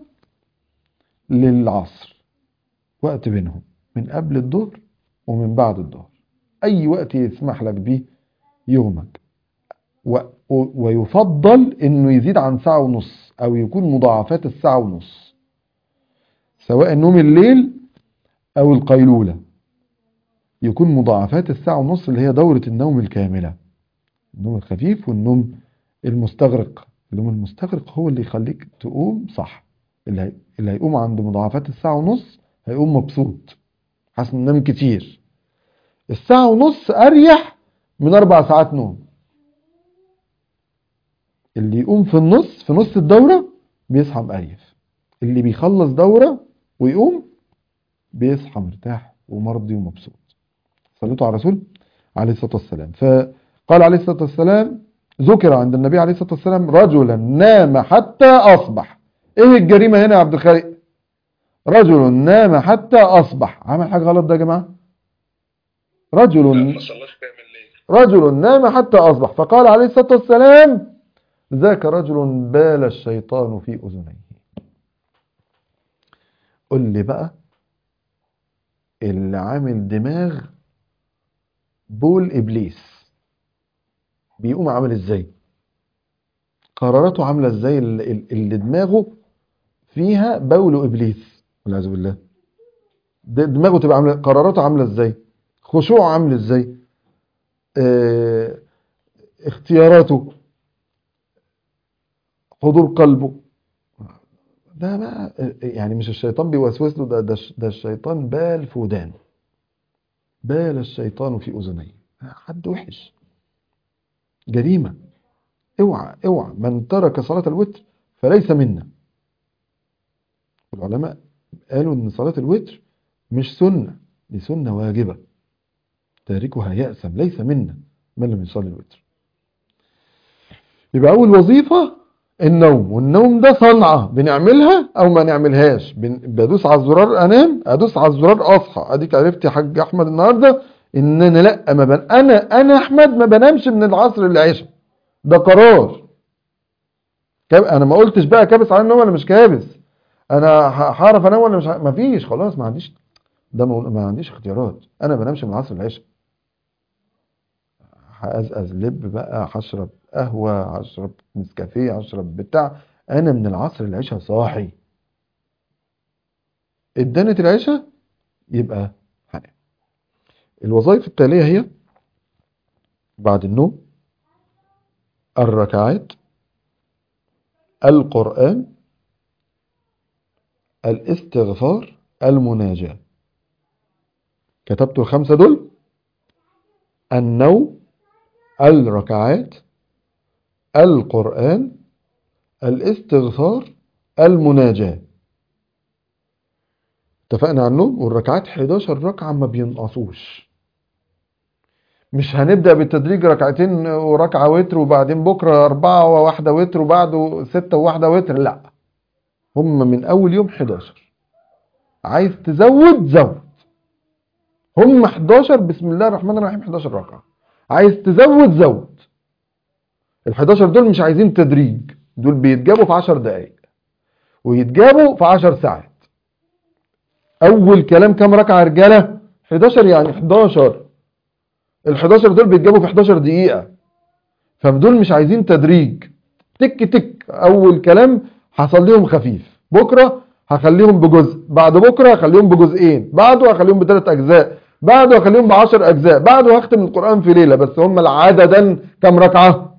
للعصر، وقت بينهم، من قبل الظهر ومن بعد الظهر، أي وقت يسمح لك بيه يومك. و... و... ويفضل انه يزيد عن ساعة ونص او يكون مضاعفات الساعة ونص، سواء نوم الليل او القيلولة يكون مضاعفات الساعة ونص اللي هي دورة النوم الكاملة. النوم الخفيف والنوم المستغرق. النوم المستغرق هو اللي يخليك تقوم صح. اللي, هي... اللي هيقوم عند مضاعفات الساعة ونص هيقوم مبسوط حاسس انه نام كتير. الساعة ونص اريح من اربع ساعات نوم. اللي يقوم في النص في نص الدورة بيصحى مقريف، اللي بيخلص دورة ويقوم بيصحى مرتاح ومرضي ومبسوط. صليتوا على رسول عليه الصلاة والسلام. فقال عليه الصلاة والسلام ذكر عند النبي عليه الصلاة والسلام رجلا نام حتى أصبح. ايه الجريمة هنا يا عبد الخالق؟ رجل نام حتى أصبح، عمل حاجة غلط ده يا جماعة؟ رجل رجل نام حتى أصبح. فقال عليه الصلاة والسلام ذاك رجل بال الشيطان في أذنيه. قل لي بقى اللي عامل دماغ بول ابليس بيقوم عامل ازاي، قراراته عامله ازاي، اللي, اللي دماغه فيها بول ابليس والعياذ بالله، دماغه تبقى عامله، قراراته عامله ازاي، خشوعه عامل ازاي، اه اختياراته، حضور قلبه. ده بقى يعني مش الشيطان بيوسوس له، ده ده, ده الشيطان بال في ودانه، بال الشيطان في اذنيه. حد وحش، جريمه. اوعى اوعى، من ترك صلاه الوتر فليس منا. العلماء قالوا ان صلاه الوتر مش سنه، دي سنه واجبه، تاركها يأسم، ليس منا من لم يصلي الوتر. يبقى اول وظيفه النوم، والنوم ده صنعه بنعملها او ما نعملهاش، بن- بدوس على الزرار انام، ادوس على الزرار اصحى. اديك عرفت يا حاج احمد النهارده ان انا لا ما بن... انا انا احمد ما بنامش من العصر للعشاء، ده قرار. كاب... انا ما قلتش بقى كابس على النوم ولا مش كابس، انا ه- هعرف انام ولا مش ه... ما فيش، خلاص ما عنديش، ده ما ما عنديش اختيارات، انا ما بنامش من العصر للعشاء. هأزأز لب بقى، هشرب قهوة، هشرب نسكافيه، هشرب بتاع، أنا من العصر للعشاء صاحي. ادانت العشاء يبقى هنام. الوظائف التالية هي بعد النوم: الركعات، القرآن، الاستغفار، المناجاة. كتبت الخمسة دول: النوم، الركعات، القرآن، الاستغفار، المناجاة. اتفقنا على النوم والركعات حداشر ركعة ما بينقصوش. مش هنبدأ بالتدريج ركعتين وركعة وتر وبعدين بكرة أربعة وواحدة وتر وبعده ستة وواحدة وتر، لا، هم من أول يوم حداشر. عايز تزود زود، هم حداشر، بسم الله الرحمن الرحيم، حداشر ركعة. عايز تزود زود. ال حداشر دول مش عايزين تدريج، دول بيتجابوا في عشر دقايق ويتجابوا في عشر ساعات. أول كلام كام ركعة يا رجالة؟ حداشر، يعني حداشر. ال حداشر دول بيتجابوا في حداشر دقيقة، فدول مش عايزين تدريج. تك تك، اول كلام هصليهم خفيف، بكره هخليهم بجزء، بعد بكره هخليهم بجزئين، بعده هخليهم بثلاث اجزاء، بعده هخليهم بعشر اجزاء، بعده هختم القرآن في ليلة. بس هم العددا كم ركعة؟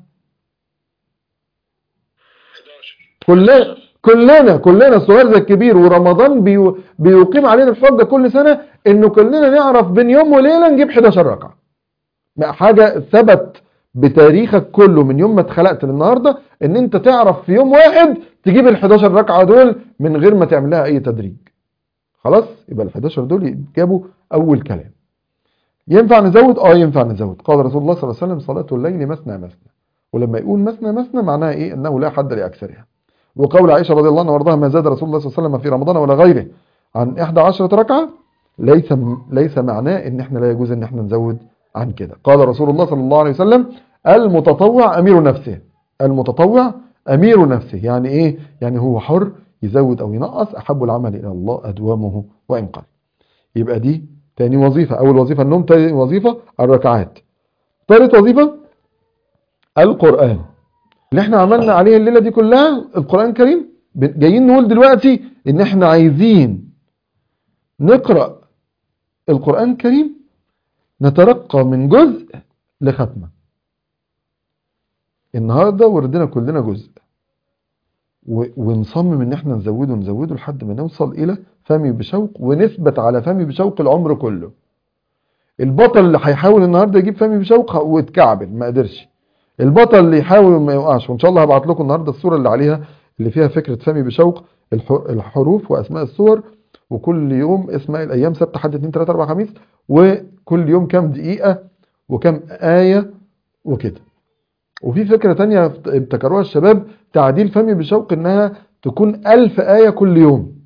كلنا كلنا كلنا الصغير زي الكبير، ورمضان بيو بيقيم علينا الحجة كل سنة انه كلنا نعرف بين يوم وليلة نجيب حداشر ركعة. حاجة ثبت بتاريخك كله من يوم ما اتخلقت للنهاردة، ان انت تعرف في يوم واحد تجيب ال حداشر ركعة دول من غير ما تعملها اي تدريج. خلاص، يبقى ال حداشر دول يتجابوا اول كلام. ينفع نزود؟ اه ينفع نزود. قال رسول الله صلى الله عليه وسلم: صلاة الليل مثنى مثنى. ولما يقول مثنى مثنى معناها ايه؟ انه لا حد لاكثرها. وقول عائشة رضي الله عنها وارضاها: ما زاد رسول الله صلى الله عليه وسلم في رمضان ولا غيره عن إحدى عشرة ركعة. ليس ليس معناه ان احنا لا يجوز ان احنا نزود عن كده. قال رسول الله صلى الله عليه وسلم: المتطوع امير نفسه. المتطوع امير نفسه يعني ايه؟ يعني هو حر يزود او ينقص، احب العمل الى الله ادومه وان قل. يبقى دي تاني وظيفة. اول وظيفة النوم، تاني وظيفة الركعات، ثالث وظيفة القرآن اللي احنا عملنا عليه الليلة دي كلها، القرآن الكريم. جايين نقول دلوقتي ان احنا عايزين نقرأ القرآن الكريم، نترقى من جزء لختمة. النهاردة وردنا كلنا جزء، ونصمم ان احنا نزوده نزوده لحد ما نوصل الى فمي بشوق، ونثبت على فمي بشوق العمر كله. البطل اللي هيحاول النهارده يجيب فمي بشوق واتكعبل ما قدرش، البطل اللي يحاول ما يوقعش. وان شاء الله هبعت لكم النهارده الصورة اللي عليها اللي فيها فكرة فمي بشوق، الحروف واسماء الصور، وكل يوم اسماء الايام: سبت، حد، اتنين، تلاتة، اربعة، خميس، وكل يوم كام دقيقة وكام آية وكده. وفي فكرة تانية ابتكروها الشباب: تعديل فمي بشوق انها تكون ألف آية كل يوم.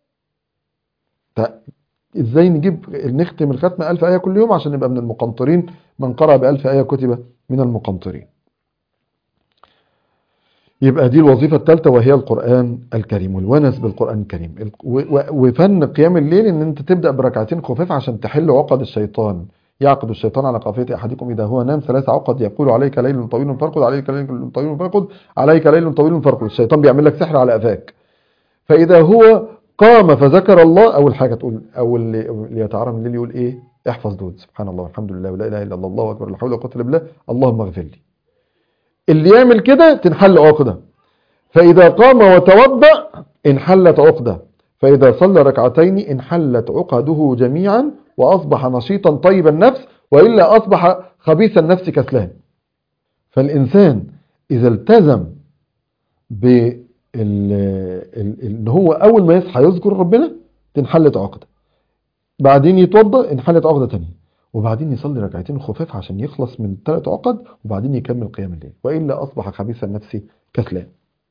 ازاي نجيب نختم الختمة ألف آية كل يوم عشان نبقى من المقنطرين؟ من قرأ بألف آية كتب من المقنطرين. يبقى دي الوظيفة الثالثة وهي القرآن الكريم والونس بالقرآن الكريم. ال- و- و- وفن قيام الليل ان انت تبدأ بركعتين خفاف عشان تحل عقد الشيطان. يعقد الشيطان على قافية احدكم اذا هو نام ثلاث عقد يقول عليك ليل طويل فارقد، عليك ليل طويل فارقد، عليك ليل طويل فارقد. الشيطان بيعمل لك سحر على قفاك. فاذا هو قام فذكر الله، اول حاجة تقول، اول اللي يتعرف الليل يقول ايه؟ احفظ دول سبحان الله والحمد لله ولا اله الا الله الله اكبر لا حول ولا قوة الا بالله اللهم اغفر لي. اللي يعمل كده تنحل عقده. فإذا قام وتوضأ انحلت عقده، فإذا صلى ركعتين انحلت عقده جميعا وأصبح نشيطا طيب النفس، وإلا أصبح خبيث النفس كسلان. فالإنسان إذا التزم بال ال- ان هو اول ما يصحى يذكر ربنا تنحلت عقده، بعدين يتوضا انحلت عقده تانية، وبعدين يصلي ركعتين خفاف عشان يخلص من ثلاث عقد، وبعدين يكمل قيام الليل، والا اصبح خبيث النفس كسلان.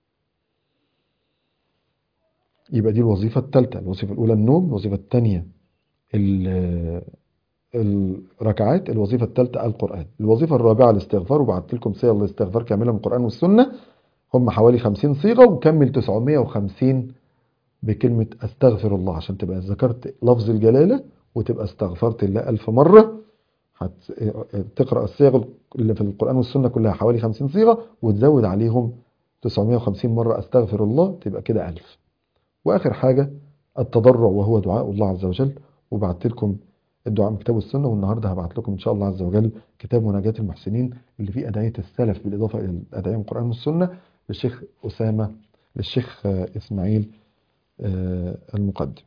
يبقى دي الوظيفة الثالثة. الوظيفة الأولى النوم، الوظيفة الثانية ال- الركعات، الوظيفة الثالثة القرآن. الوظيفة الرابعة الاستغفار، وبعت لكم صيغ الاستغفار كاملة من القرآن والسنة، هم حوالي خمسين صيغة، وكمل تسعمائة وخمسين بكلمة أستغفر الله عشان تبقى ذكرت لفظ الجلالة، وتبقى استغفرت الله ألف مرة. هتقرأ الصيغ اللي في القرآن والسنة كلها حوالي خمسين صيغة، وتزود عليهم تسعمائة وخمسين مرة أستغفر الله، تبقى كده ألف. واخر حاجه التضرع وهو دعاء الله عز وجل، وبعت لكم الدعاء من كتاب السنه، والنهارده هبعت لكم ان شاء الله عز وجل كتاب مناجاة المحسنين اللي فيه ادعيه السلف بالاضافه الى الادعيه من القران والسنه للشيخ اسامه للشيخ آه، اسماعيل آه، المقدم.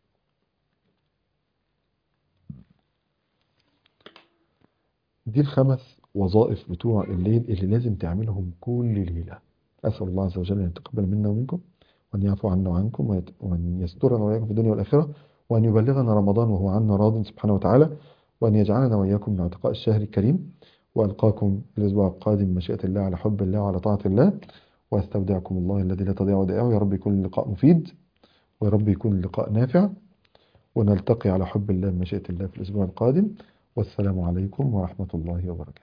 دي الخمس وظائف بتوع الليل اللي لازم تعملهم كل ليله. اسال الله عز وجل ان يتقبل منا ومنكم، وأن يعفو عنا وعنكم، ويت- وأن يسترنا وإياكم في الدنيا والآخرة، وأن يبلغنا رمضان وهو عنا راض سبحانه وتعالى، وأن يجعلنا وإياكم من عتقاء الشهر الكريم. وألقاكم الأسبوع القادم مشيئة الله على حب الله وعلى طاعة الله، وأستودعكم الله الذي لا تضيع ودائعه. يا رب يكون اللقاء مفيد، ويا رب يكون اللقاء نافع، ونلتقي على حب الله مشيئة الله في الأسبوع القادم. والسلام عليكم ورحمة الله وبركاته.